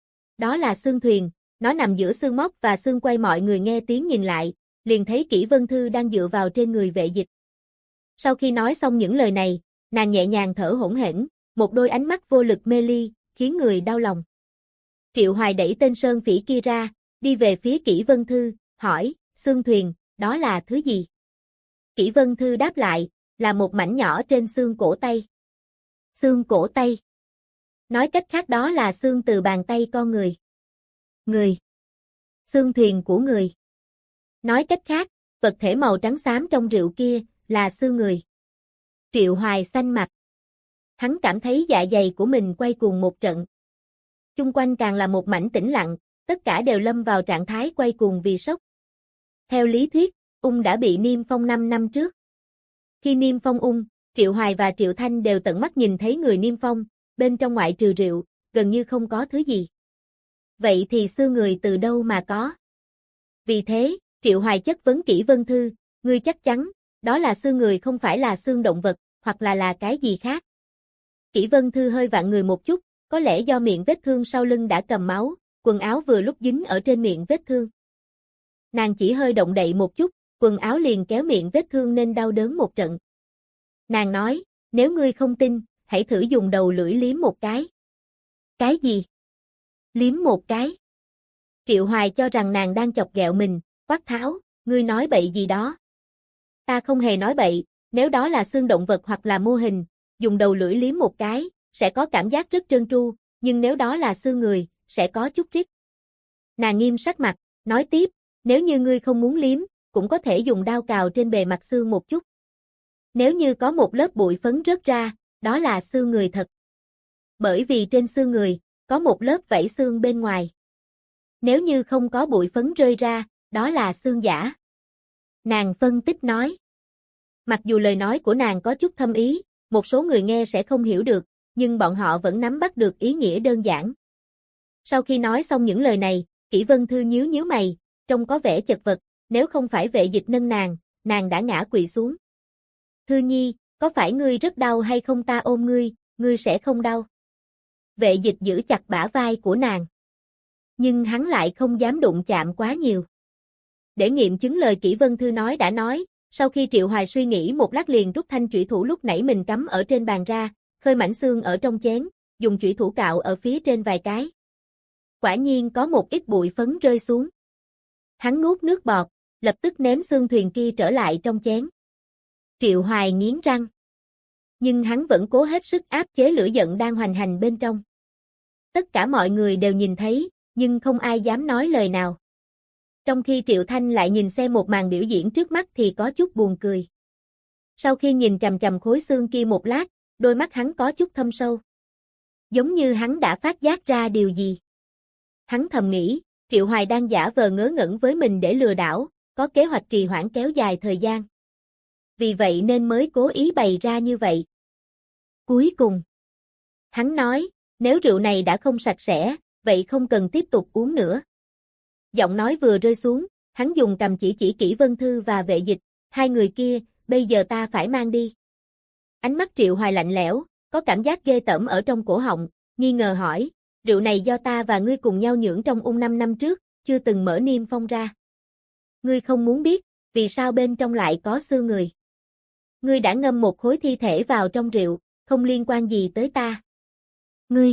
Đó là xương thuyền, nó nằm giữa xương móc và xương quay, mọi người nghe tiếng nhìn lại, liền thấy Kỷ Vân Thư đang dựa vào trên người Vệ Dịch. Sau khi nói xong những lời này, nàng nhẹ nhàng thở hổn hển, một đôi ánh mắt vô lực mê ly, khiến người đau lòng. Triệu Hoài đẩy tên sơn phỉ kia ra, đi về phía Kỷ Vân Thư, hỏi, xương thuyền, đó là thứ gì? Kỷ Vân Thư đáp lại, là một mảnh nhỏ trên xương cổ tay. Xương cổ tay. Nói cách khác đó là xương từ bàn tay con người. Người. Xương thuyền của người. Nói cách khác, vật thể màu trắng xám trong rượu kia, là xương người. Triệu Hoài xanh mặt. Hắn cảm thấy dạ dày của mình quay cuồng một trận. Chung quanh càng là một mảnh tĩnh lặng, tất cả đều lâm vào trạng thái quay cuồng vì sốc. Theo lý thuyết, đã bị niêm phong 5 năm trước. Khi niêm phong Triệu Hoài và Triệu Thanh đều tận mắt nhìn thấy người niêm phong, bên trong ngoại trừ rượu, gần như không có thứ gì. Vậy thì xương người từ đâu mà có? Vì thế, Triệu Hoài chất vấn Kỷ Vân Thư, ngươi chắc chắn, đó là xương người không phải là xương động vật, hoặc là cái gì khác. Kỷ Vân Thư hơi vặn người một chút, có lẽ do miệng vết thương sau lưng đã cầm máu, quần áo vừa lúc dính ở trên miệng vết thương. Nàng chỉ hơi động đậy một chút, quần áo liền kéo miệng vết thương nên đau đớn một trận. Nàng nói, nếu ngươi không tin, hãy thử dùng đầu lưỡi liếm một cái. Cái gì? Liếm một cái? Triệu Hoài cho rằng nàng đang chọc ghẹo mình, quát tháo, ngươi nói bậy gì đó. Ta không hề nói bậy, nếu đó là xương động vật hoặc là mô hình, dùng đầu lưỡi liếm một cái, sẽ có cảm giác rất trơn tru, nhưng nếu đó là xương người, sẽ có chút rít. Nàng nghiêm sắc mặt, nói tiếp, nếu như ngươi không muốn liếm, cũng có thể dùng dao cào trên bề mặt xương một chút. Nếu như có một lớp bụi phấn rớt ra, đó là xương người thật. Bởi vì trên xương người, có một lớp vảy xương bên ngoài. Nếu như không có bụi phấn rơi ra, đó là xương giả. Nàng phân tích nói. Mặc dù lời nói của nàng có chút thâm ý, một số người nghe sẽ không hiểu được, nhưng bọn họ vẫn nắm bắt được ý nghĩa đơn giản. Sau khi nói xong những lời này, Kỷ Vân Thư nhíu nhíu mày, trông có vẻ chật vật, nếu không phải Vệ Dịch nâng nàng đã ngã quỵ xuống. Thư Nhi, có phải ngươi rất đau hay không ta ôm ngươi sẽ không đau. Vệ Dịch giữ chặt bả vai của nàng. Nhưng hắn lại không dám đụng chạm quá nhiều. Để nghiệm chứng lời Kỷ Vân Thư nói đã nói, sau khi Triệu Hoài suy nghĩ một lát liền rút thanh chủy thủ lúc nãy mình cắm ở trên bàn ra, khơi mảnh xương ở trong chén, dùng chủy thủ cạo ở phía trên vài cái. Quả nhiên có một ít bụi phấn rơi xuống. Hắn nuốt nước bọt, lập tức ném xương thuyền kia trở lại trong chén. Triệu Hoài nghiến răng. Nhưng hắn vẫn cố hết sức áp chế lửa giận đang hoành hành bên trong. Tất cả mọi người đều nhìn thấy, nhưng không ai dám nói lời nào. Trong khi Triệu Thanh lại nhìn xem một màn biểu diễn trước mắt thì có chút buồn cười. Sau khi nhìn chằm chằm khối xương kia một lát, đôi mắt hắn có chút thâm sâu. Giống như hắn đã phát giác ra điều gì. Hắn thầm nghĩ, Triệu Hoài đang giả vờ ngớ ngẩn với mình để lừa đảo, có kế hoạch trì hoãn kéo dài thời gian. Vì vậy nên mới cố ý bày ra như vậy. Cuối cùng, hắn nói, nếu rượu này đã không sạch sẽ, vậy không cần tiếp tục uống nữa. Giọng nói vừa rơi xuống, hắn dùng cầm chỉ Kỷ Vân Thư và Vệ Dịch, hai người kia, bây giờ ta phải mang đi. Ánh mắt Triệu Hoài lạnh lẽo, có cảm giác ghê tởm ở trong cổ họng, nghi ngờ hỏi, rượu này do ta và ngươi cùng nhau nhưỡng trong 5 năm trước, chưa từng mở niêm phong ra. Ngươi không muốn biết, vì sao bên trong lại có xương người. Ngươi đã ngâm một khối thi thể vào trong rượu, không liên quan gì tới ta. Ngươi,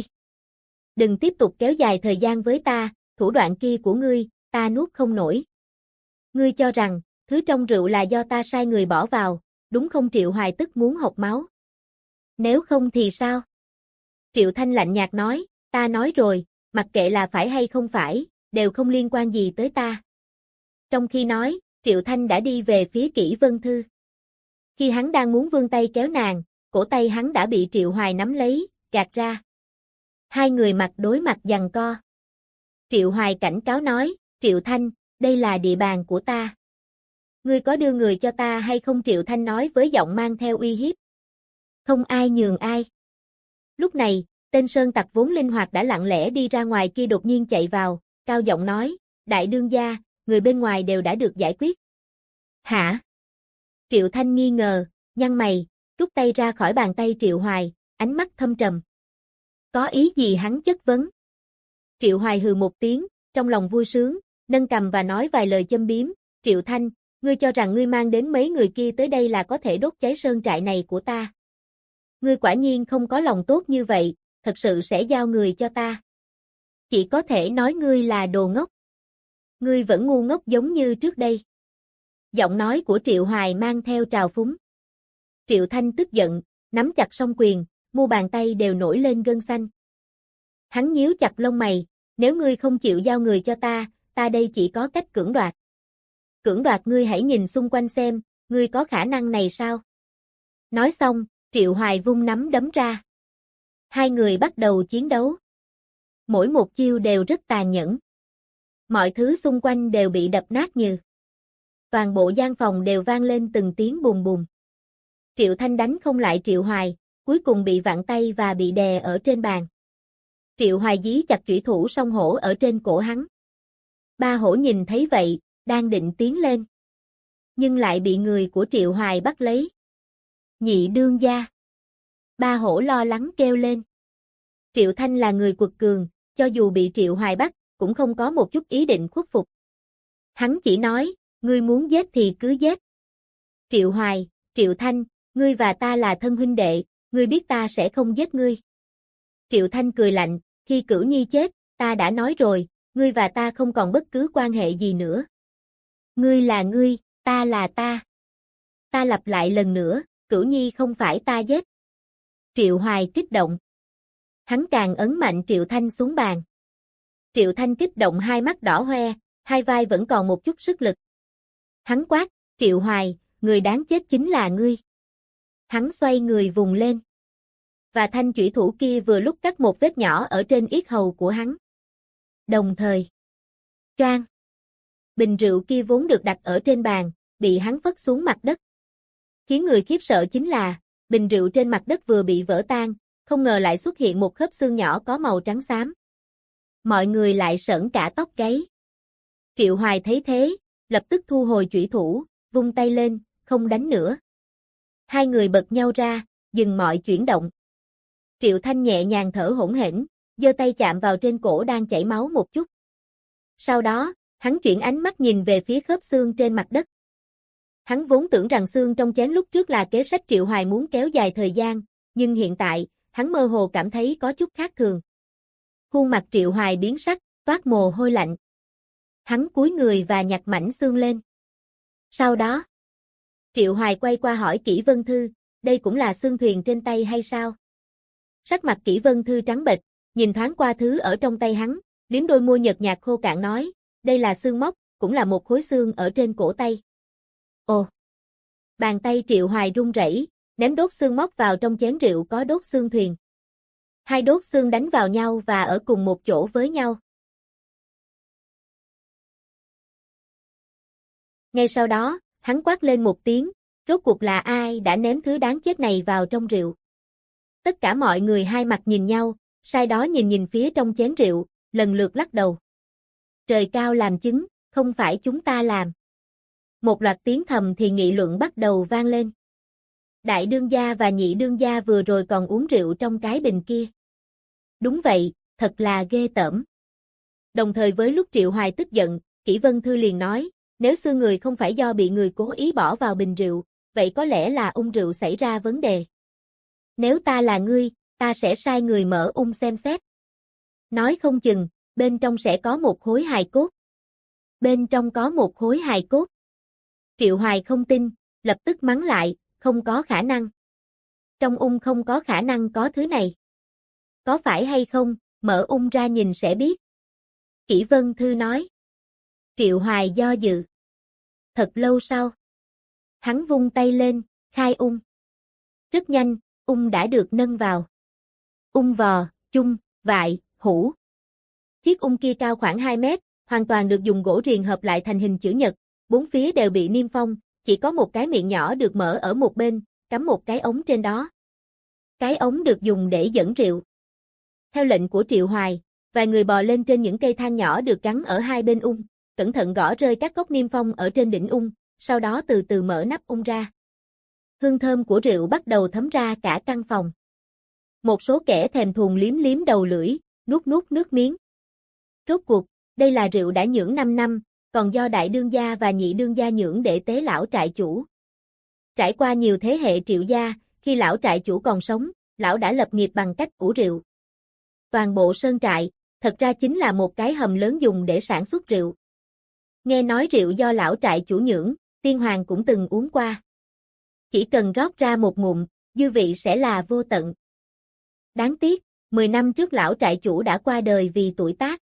đừng tiếp tục kéo dài thời gian với ta, thủ đoạn kia của ngươi, ta nuốt không nổi. Ngươi cho rằng, thứ trong rượu là do ta sai người bỏ vào, đúng không? Triệu Hoài tức muốn hộc máu. Nếu không thì sao? Triệu Thanh lạnh nhạt nói, ta nói rồi, mặc kệ là phải hay không phải, đều không liên quan gì tới ta. Trong khi nói, Triệu Thanh đã đi về phía Kỷ Vân Thư. Khi hắn đang muốn vươn tay kéo nàng, cổ tay hắn đã bị Triệu Hoài nắm lấy, gạt ra. Hai người mặt đối mặt giằng co. Triệu Hoài cảnh cáo nói, Triệu Thanh, đây là địa bàn của ta. Ngươi có đưa người cho ta hay không? Triệu Thanh nói với giọng mang theo uy hiếp. Không ai nhường ai. Lúc này, tên sơn tặc vốn linh hoạt đã lặng lẽ đi ra ngoài kia đột nhiên chạy vào, cao giọng nói, đại đương gia, người bên ngoài đều đã được giải quyết. Hả? Triệu Thanh nghi ngờ, nhăn mày, rút tay ra khỏi bàn tay Triệu Hoài, ánh mắt thâm trầm. Có ý gì hắn chất vấn? Triệu Hoài hừ một tiếng, trong lòng vui sướng, nâng cằm và nói vài lời châm biếm, Triệu Thanh, ngươi cho rằng ngươi mang đến mấy người kia tới đây là có thể đốt cháy sơn trại này của ta. Ngươi quả nhiên không có lòng tốt như vậy, thật sự sẽ giao người cho ta. Chỉ có thể nói ngươi là đồ ngốc. Ngươi vẫn ngu ngốc giống như trước đây. Giọng nói của Triệu Hoài mang theo trào phúng. Triệu Thanh tức giận, nắm chặt song quyền, mu bàn tay đều nổi lên gân xanh. Hắn nhíu chặt lông mày, nếu ngươi không chịu giao người cho ta đây chỉ có cách cưỡng đoạt. Cưỡng đoạt? Ngươi hãy nhìn xung quanh xem, ngươi có khả năng này sao? Nói xong, Triệu Hoài vung nắm đấm ra. Hai người bắt đầu chiến đấu. Mỗi một chiêu đều rất tàn nhẫn. Mọi thứ xung quanh đều bị đập nát như. Toàn bộ gian phòng đều vang lên từng tiếng bùm bùm. Triệu Thanh đánh không lại Triệu Hoài, cuối cùng bị vặn tay và bị đè ở trên bàn. Triệu Hoài dí chặt chủy thủ song hổ ở trên cổ hắn. Ba hổ nhìn thấy vậy, đang định tiến lên. Nhưng lại bị người của Triệu Hoài bắt lấy. Nhị đương gia. Ba hổ lo lắng kêu lên. Triệu Thanh là người quật cường, cho dù bị Triệu Hoài bắt, cũng không có một chút ý định khuất phục. Hắn chỉ nói, ngươi muốn giết thì cứ giết. Triệu Hoài, Triệu Thanh, ngươi và ta là thân huynh đệ, ngươi biết ta sẽ không giết ngươi. Triệu Thanh cười lạnh, khi Cửu Nhi chết, ta đã nói rồi, ngươi và ta không còn bất cứ quan hệ gì nữa. Ngươi là ngươi, ta là ta. Ta lặp lại lần nữa, Cửu Nhi không phải ta giết. Triệu Hoài kích động. Hắn càng ấn mạnh Triệu Thanh xuống bàn. Triệu Thanh kích động hai mắt đỏ hoe, hai vai vẫn còn một chút sức lực. Hắn quát, Triệu Hoài, người đáng chết chính là ngươi. Hắn xoay người vùng lên. Và thanh chủy thủ kia vừa lúc cắt một vết nhỏ ở trên yết hầu của hắn. Đồng thời, choang. Bình rượu kia vốn được đặt ở trên bàn, bị hắn phất xuống mặt đất. Khiến người khiếp sợ chính là, bình rượu trên mặt đất vừa bị vỡ tan, không ngờ lại xuất hiện một khớp xương nhỏ có màu trắng xám. Mọi người lại sởn cả tóc gáy. Triệu Hoài thấy thế, lập tức thu hồi chủy thủ, vung tay lên, không đánh nữa. Hai người bật nhau ra, dừng mọi chuyển động. Triệu Thanh nhẹ nhàng thở hổn hển, giơ tay chạm vào trên cổ đang chảy máu một chút. Sau đó, hắn chuyển ánh mắt nhìn về phía khớp xương trên mặt đất. Hắn vốn tưởng rằng xương trong chén lúc trước là kế sách Triệu Hoài muốn kéo dài thời gian, nhưng hiện tại, hắn mơ hồ cảm thấy có chút khác thường. Khuôn mặt Triệu Hoài biến sắc, toát mồ hôi lạnh. Hắn cúi người và nhặt mảnh xương lên. Sau đó, Triệu Hoài quay qua hỏi Kỷ Vân Thư, đây cũng là xương thuyền trên tay hay sao? Sắc mặt Kỷ Vân Thư trắng bệch, nhìn thoáng qua thứ ở trong tay hắn, liếm đôi môi nhợt nhạt khô cạn nói, đây là xương móc, cũng là một khối xương ở trên cổ tay. Ồ! Bàn tay Triệu Hoài run rẩy, ném đốt xương móc vào trong chén rượu có đốt xương thuyền. Hai đốt xương đánh vào nhau và ở cùng một chỗ với nhau. Ngay sau đó, hắn quát lên một tiếng, rốt cuộc là ai đã ném thứ đáng chết này vào trong rượu. Tất cả mọi người hai mặt nhìn nhau, sau đó nhìn phía trong chén rượu, lần lượt lắc đầu. Trời cao làm chứng, không phải chúng ta làm. Một loạt tiếng thầm thì nghị luận bắt đầu vang lên. Đại đương gia và nhị đương gia vừa rồi còn uống rượu trong cái bình kia. Đúng vậy, thật là ghê tởm. Đồng thời với lúc Triệu Hoài tức giận, Kỷ Vân Thư liền nói, nếu xương người không phải do bị người cố ý bỏ vào bình rượu, vậy có lẽ là ung rượu xảy ra vấn đề. Nếu ta là ngươi, ta sẽ sai người mở ung xem xét. Nói không chừng, bên trong sẽ có một khối hài cốt. Bên trong có một khối hài cốt. Triệu Hoài không tin, lập tức mắng lại, không có khả năng. Trong ung không có khả năng có thứ này. Có phải hay không, mở ung ra nhìn sẽ biết. Kỷ Vân Thư nói. Triệu Hoài do dự. Thật lâu sau. Hắn vung tay lên, khai ung. Rất nhanh, ung đã được nâng vào. Ung vò, chung, vại, hũ. Chiếc ung kia cao khoảng 2 mét, hoàn toàn được dùng gỗ riềng hợp lại thành hình chữ nhật, bốn phía đều bị niêm phong, chỉ có một cái miệng nhỏ được mở ở một bên, cắm một cái ống trên đó. Cái ống được dùng để dẫn rượu. Theo lệnh của Triệu Hoài, vài người bò lên trên những cây thang nhỏ được gắn ở hai bên ung, cẩn thận gõ rơi các cốc niêm phong ở trên đỉnh ung, sau đó từ từ mở nắp ung ra. Hương thơm của rượu bắt đầu thấm ra cả căn phòng. Một số kẻ thèm thuồng liếm liếm đầu lưỡi, nuốt nuốt nước miếng. Rốt cuộc, đây là rượu đã nhưỡng 5 năm, còn do đại đương gia và nhị đương gia nhưỡng để tế lão trại chủ. Trải qua nhiều thế hệ Triệu gia, khi lão trại chủ còn sống, lão đã lập nghiệp bằng cách ủ rượu. Toàn bộ sơn trại, thật ra chính là một cái hầm lớn dùng để sản xuất rượu. Nghe nói rượu do lão trại chủ nhưỡng, Tiên Hoàng cũng từng uống qua. Chỉ cần rót ra một ngụm, dư vị sẽ là vô tận. Đáng tiếc, 10 năm trước lão trại chủ đã qua đời vì tuổi tác.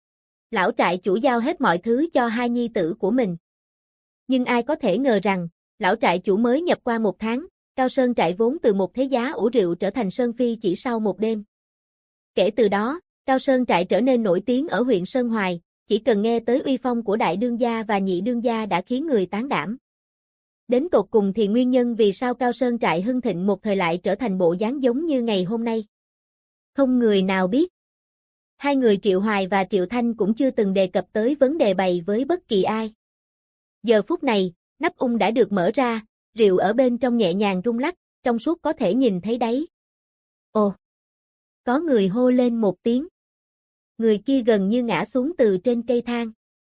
Lão trại chủ giao hết mọi thứ cho hai nhi tử của mình. Nhưng ai có thể ngờ rằng, lão trại chủ mới nhập qua 1 tháng, Cao Sơn trại vốn từ một thế giá ủ rượu trở thành Sơn Phi chỉ sau một đêm. Kể từ đó, Cao Sơn trại trở nên nổi tiếng ở huyện Sơn Hoài, chỉ cần nghe tới uy phong của đại đương gia và nhị đương gia đã khiến người tán đảm. Đến tột cùng thì nguyên nhân vì sao Cao Sơn trại hưng thịnh một thời lại trở thành bộ dáng giống như ngày hôm nay. Không người nào biết. Hai người Triệu Hoài và Triệu Thanh cũng chưa từng đề cập tới vấn đề bày với bất kỳ ai. Giờ phút này, nắp ung đã được mở ra, rượu ở bên trong nhẹ nhàng rung lắc, trong suốt có thể nhìn thấy đáy. Ồ! Có người hô lên một tiếng. Người kia gần như ngã xuống từ trên cây thang.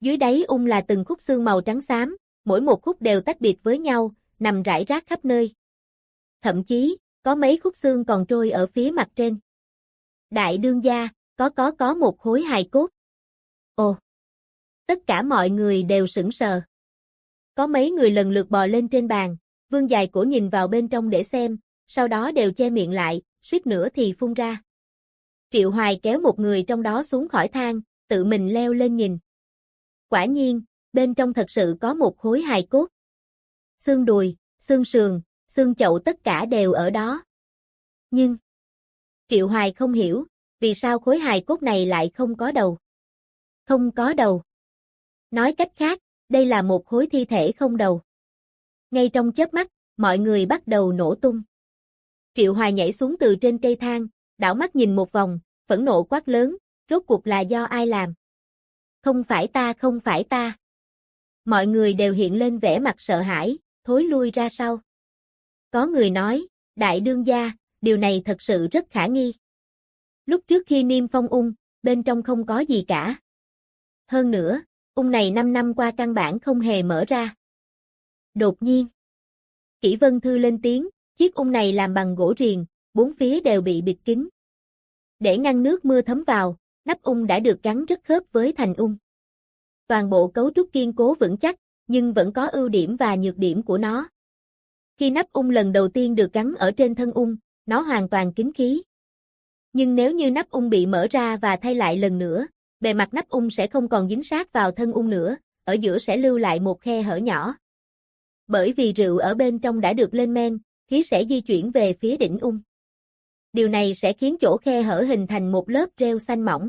Dưới đáy ung là từng khúc xương màu trắng xám, mỗi một khúc đều tách biệt với nhau, nằm rải rác khắp nơi. Thậm chí, có mấy khúc xương còn trôi ở phía mặt trên. Đại đương gia, có một khối hài cốt. Ồ! Tất cả mọi người đều sững sờ. Có mấy người lần lượt bò lên trên bàn, vươn dài cổ nhìn vào bên trong để xem, sau đó đều che miệng lại, suýt nữa thì phun ra. Triệu Hoài kéo một người trong đó xuống khỏi thang, tự mình leo lên nhìn. Quả nhiên, bên trong thật sự có một khối hài cốt. Xương đùi, xương sườn, xương chậu tất cả đều ở đó. Nhưng, Triệu Hoài không hiểu, vì sao khối hài cốt này lại không có đầu. Không có đầu. Nói cách khác, đây là một khối thi thể không đầu. Ngay trong chớp mắt, mọi người bắt đầu nổ tung. Triệu Hoài nhảy xuống từ trên cây thang, đảo mắt nhìn một vòng, phẫn nộ quát lớn, rốt cuộc là do ai làm? Không phải ta, không phải ta. Mọi người đều hiện lên vẻ mặt sợ hãi, thối lui ra sau. Có người nói, đại đương gia, điều này thật sự rất khả nghi. Lúc trước khi niêm phong ung, bên trong không có gì cả. Hơn nữa, ung này 5 năm qua căn bản không hề mở ra. Đột nhiên, Kỷ Vân Thư lên tiếng, chiếc ung này làm bằng gỗ riềng, bốn phía đều bị bịt kín. Để ngăn nước mưa thấm vào, nắp ung đã được gắn rất khớp với thành ung. Toàn bộ cấu trúc kiên cố vững chắc, nhưng vẫn có ưu điểm và nhược điểm của nó. Khi nắp ung lần đầu tiên được gắn ở trên thân ung, nó hoàn toàn kín khí. Nhưng nếu như nắp ung bị mở ra và thay lại lần nữa, bề mặt nắp ung sẽ không còn dính sát vào thân ung nữa, ở giữa sẽ lưu lại một khe hở nhỏ. Bởi vì rượu ở bên trong đã được lên men, khí sẽ di chuyển về phía đỉnh ung. Điều này sẽ khiến chỗ khe hở hình thành một lớp rêu xanh mỏng.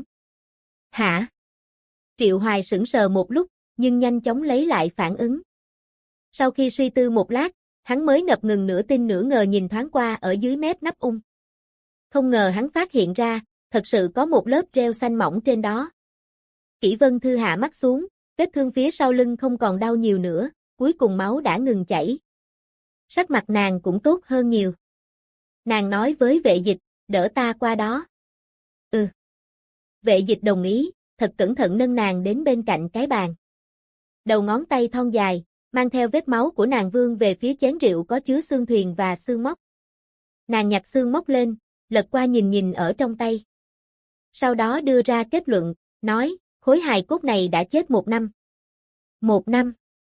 Hả? Triệu Hoài sững sờ một lúc, nhưng nhanh chóng lấy lại phản ứng. Sau khi suy tư một lát, hắn mới ngập ngừng nửa tin nửa ngờ nhìn thoáng qua ở dưới mép nắp ung. Không ngờ hắn phát hiện ra, thật sự có một lớp rêu xanh mỏng trên đó. Kỷ Vân Thư hạ mắt xuống, vết thương phía sau lưng không còn đau nhiều nữa, cuối cùng máu đã ngừng chảy. Sắc mặt nàng cũng tốt hơn nhiều. Nàng nói với vệ dịch, đỡ ta qua đó. Ừ. Vệ dịch đồng ý, thật cẩn thận nâng nàng đến bên cạnh cái bàn. Đầu ngón tay thon dài, mang theo vết máu của nàng vươn về phía chén rượu có chứa xương thuyền và xương móc. Nàng nhặt xương móc lên, lật qua nhìn nhìn ở trong tay. Sau đó đưa ra kết luận, nói, khối hài cốt này đã chết 1 năm. 1 năm.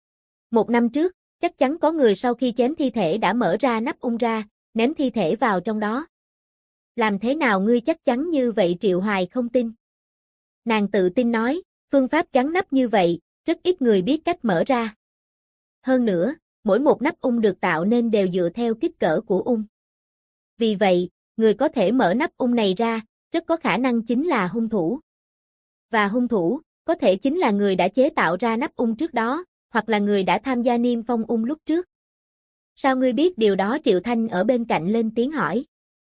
1 năm trước, chắc chắn có người sau khi chém thi thể đã mở ra nắp ung ra, ném thi thể vào trong đó. Làm thế nào ngươi chắc chắn như vậy? Triệu Hoài không tin. Nàng tự tin nói, phương pháp gắn nắp như vậy, rất ít người biết cách mở ra. Hơn nữa, mỗi một nắp ung được tạo nên đều dựa theo kích cỡ của ung. Vì vậy, người có thể mở nắp ung này ra, rất có khả năng chính là hung thủ. Và hung thủ, có thể chính là người đã chế tạo ra nắp ung trước đó, hoặc là người đã tham gia niêm phong ung lúc trước. Sao ngươi biết điều đó? Triệu Thanh ở bên cạnh lên tiếng hỏi.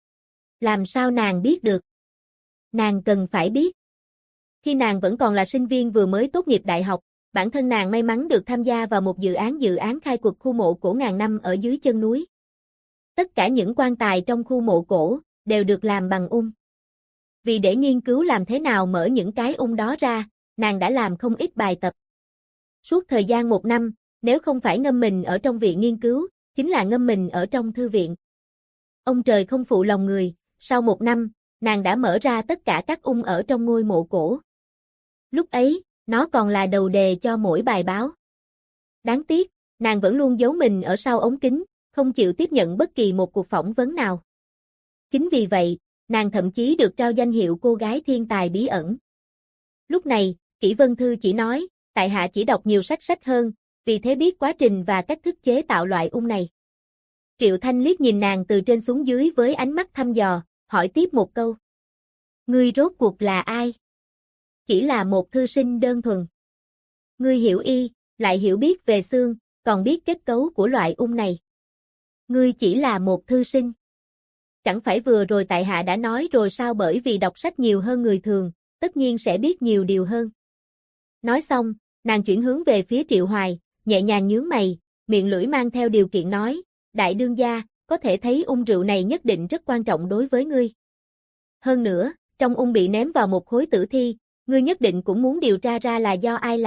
Làm sao nàng biết được? Nàng cần phải biết. Khi nàng vẫn còn là sinh viên vừa mới tốt nghiệp đại học, bản thân nàng may mắn được tham gia vào một dự án khai quật khu mộ cổ ngàn năm ở dưới chân núi. Tất cả những quan tài trong khu mộ cổ đều được làm bằng ung. Vì để nghiên cứu làm thế nào mở những cái ung đó ra, nàng đã làm không ít bài tập. Suốt thời gian 1 năm, nếu không phải ngâm mình ở trong viện nghiên cứu, chính là ngâm mình ở trong thư viện. Ông trời không phụ lòng người, sau 1 năm, nàng đã mở ra tất cả các ung ở trong ngôi mộ cổ. Lúc ấy, nó còn là đầu đề cho mỗi bài báo. Đáng tiếc, nàng vẫn luôn giấu mình ở sau ống kính, không chịu tiếp nhận bất kỳ một cuộc phỏng vấn nào. Chính vì vậy, nàng thậm chí được trao danh hiệu cô gái thiên tài bí ẩn. Lúc này, Kỷ Vân Thư chỉ nói, tại hạ chỉ đọc nhiều sách hơn, vì thế biết quá trình và cách thức chế tạo loại ung này. Triệu Thanh liếc nhìn nàng từ trên xuống dưới với ánh mắt thăm dò, hỏi tiếp một câu. Ngươi rốt cuộc là ai? Chỉ là một thư sinh đơn thuần. Ngươi hiểu y, lại hiểu biết về xương, còn biết kết cấu của loại ung này. Ngươi chỉ là một thư sinh. Chẳng phải vừa rồi tại hạ đã nói rồi sao? Bởi vì đọc sách nhiều hơn người thường, tất nhiên sẽ biết nhiều điều hơn. Nói xong, nàng chuyển hướng về phía Triệu Hoài, nhẹ nhàng nhướng mày, miệng lưỡi mang theo điều kiện nói, đại đương gia, có thể thấy ung rượu này nhất định rất quan trọng đối với ngươi. Hơn nữa, trong ung bị ném vào một khối tử thi, ngươi nhất định cũng muốn điều tra ra là do ai làm,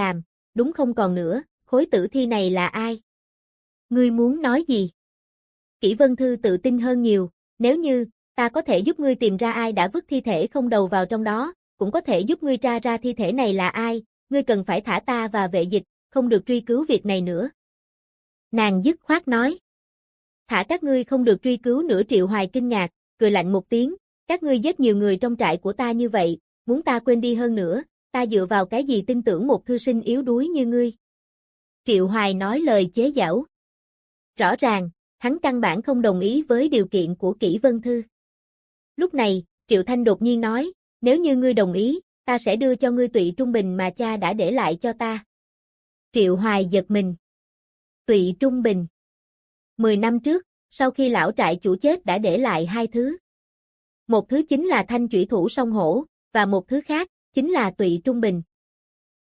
đúng không? Còn nữa, khối tử thi này là ai? Ngươi muốn nói gì? Kỷ Vân Thư tự tin hơn nhiều, nếu như, ta có thể giúp ngươi tìm ra ai đã vứt thi thể không đầu vào trong đó, cũng có thể giúp ngươi tra ra thi thể này là ai, ngươi cần phải thả ta và vệ dịch, không được truy cứu việc này nữa. Nàng dứt khoát nói. Thả các ngươi không được truy cứu nữa. Triệu Hoài kinh ngạc, cười lạnh một tiếng, các ngươi giết nhiều người trong trại của ta như vậy, muốn ta quên đi hơn nữa, ta dựa vào cái gì tin tưởng một thư sinh yếu đuối như ngươi? Triệu Hoài nói lời chế giễu. Rõ ràng, hắn căn bản không đồng ý với điều kiện của Kỷ Vân Thư. Lúc này, Triệu Thanh đột nhiên nói, nếu như ngươi đồng ý, ta sẽ đưa cho ngươi Tụy Trung Bình mà cha đã để lại cho ta. Triệu Hoài giật mình. Tụy Trung Bình. 10 năm trước, sau khi lão trại chủ chết đã để lại hai thứ. Một thứ chính là thanh chủy thủ song hổ, và một thứ khác, chính là Tụy Trung Bình.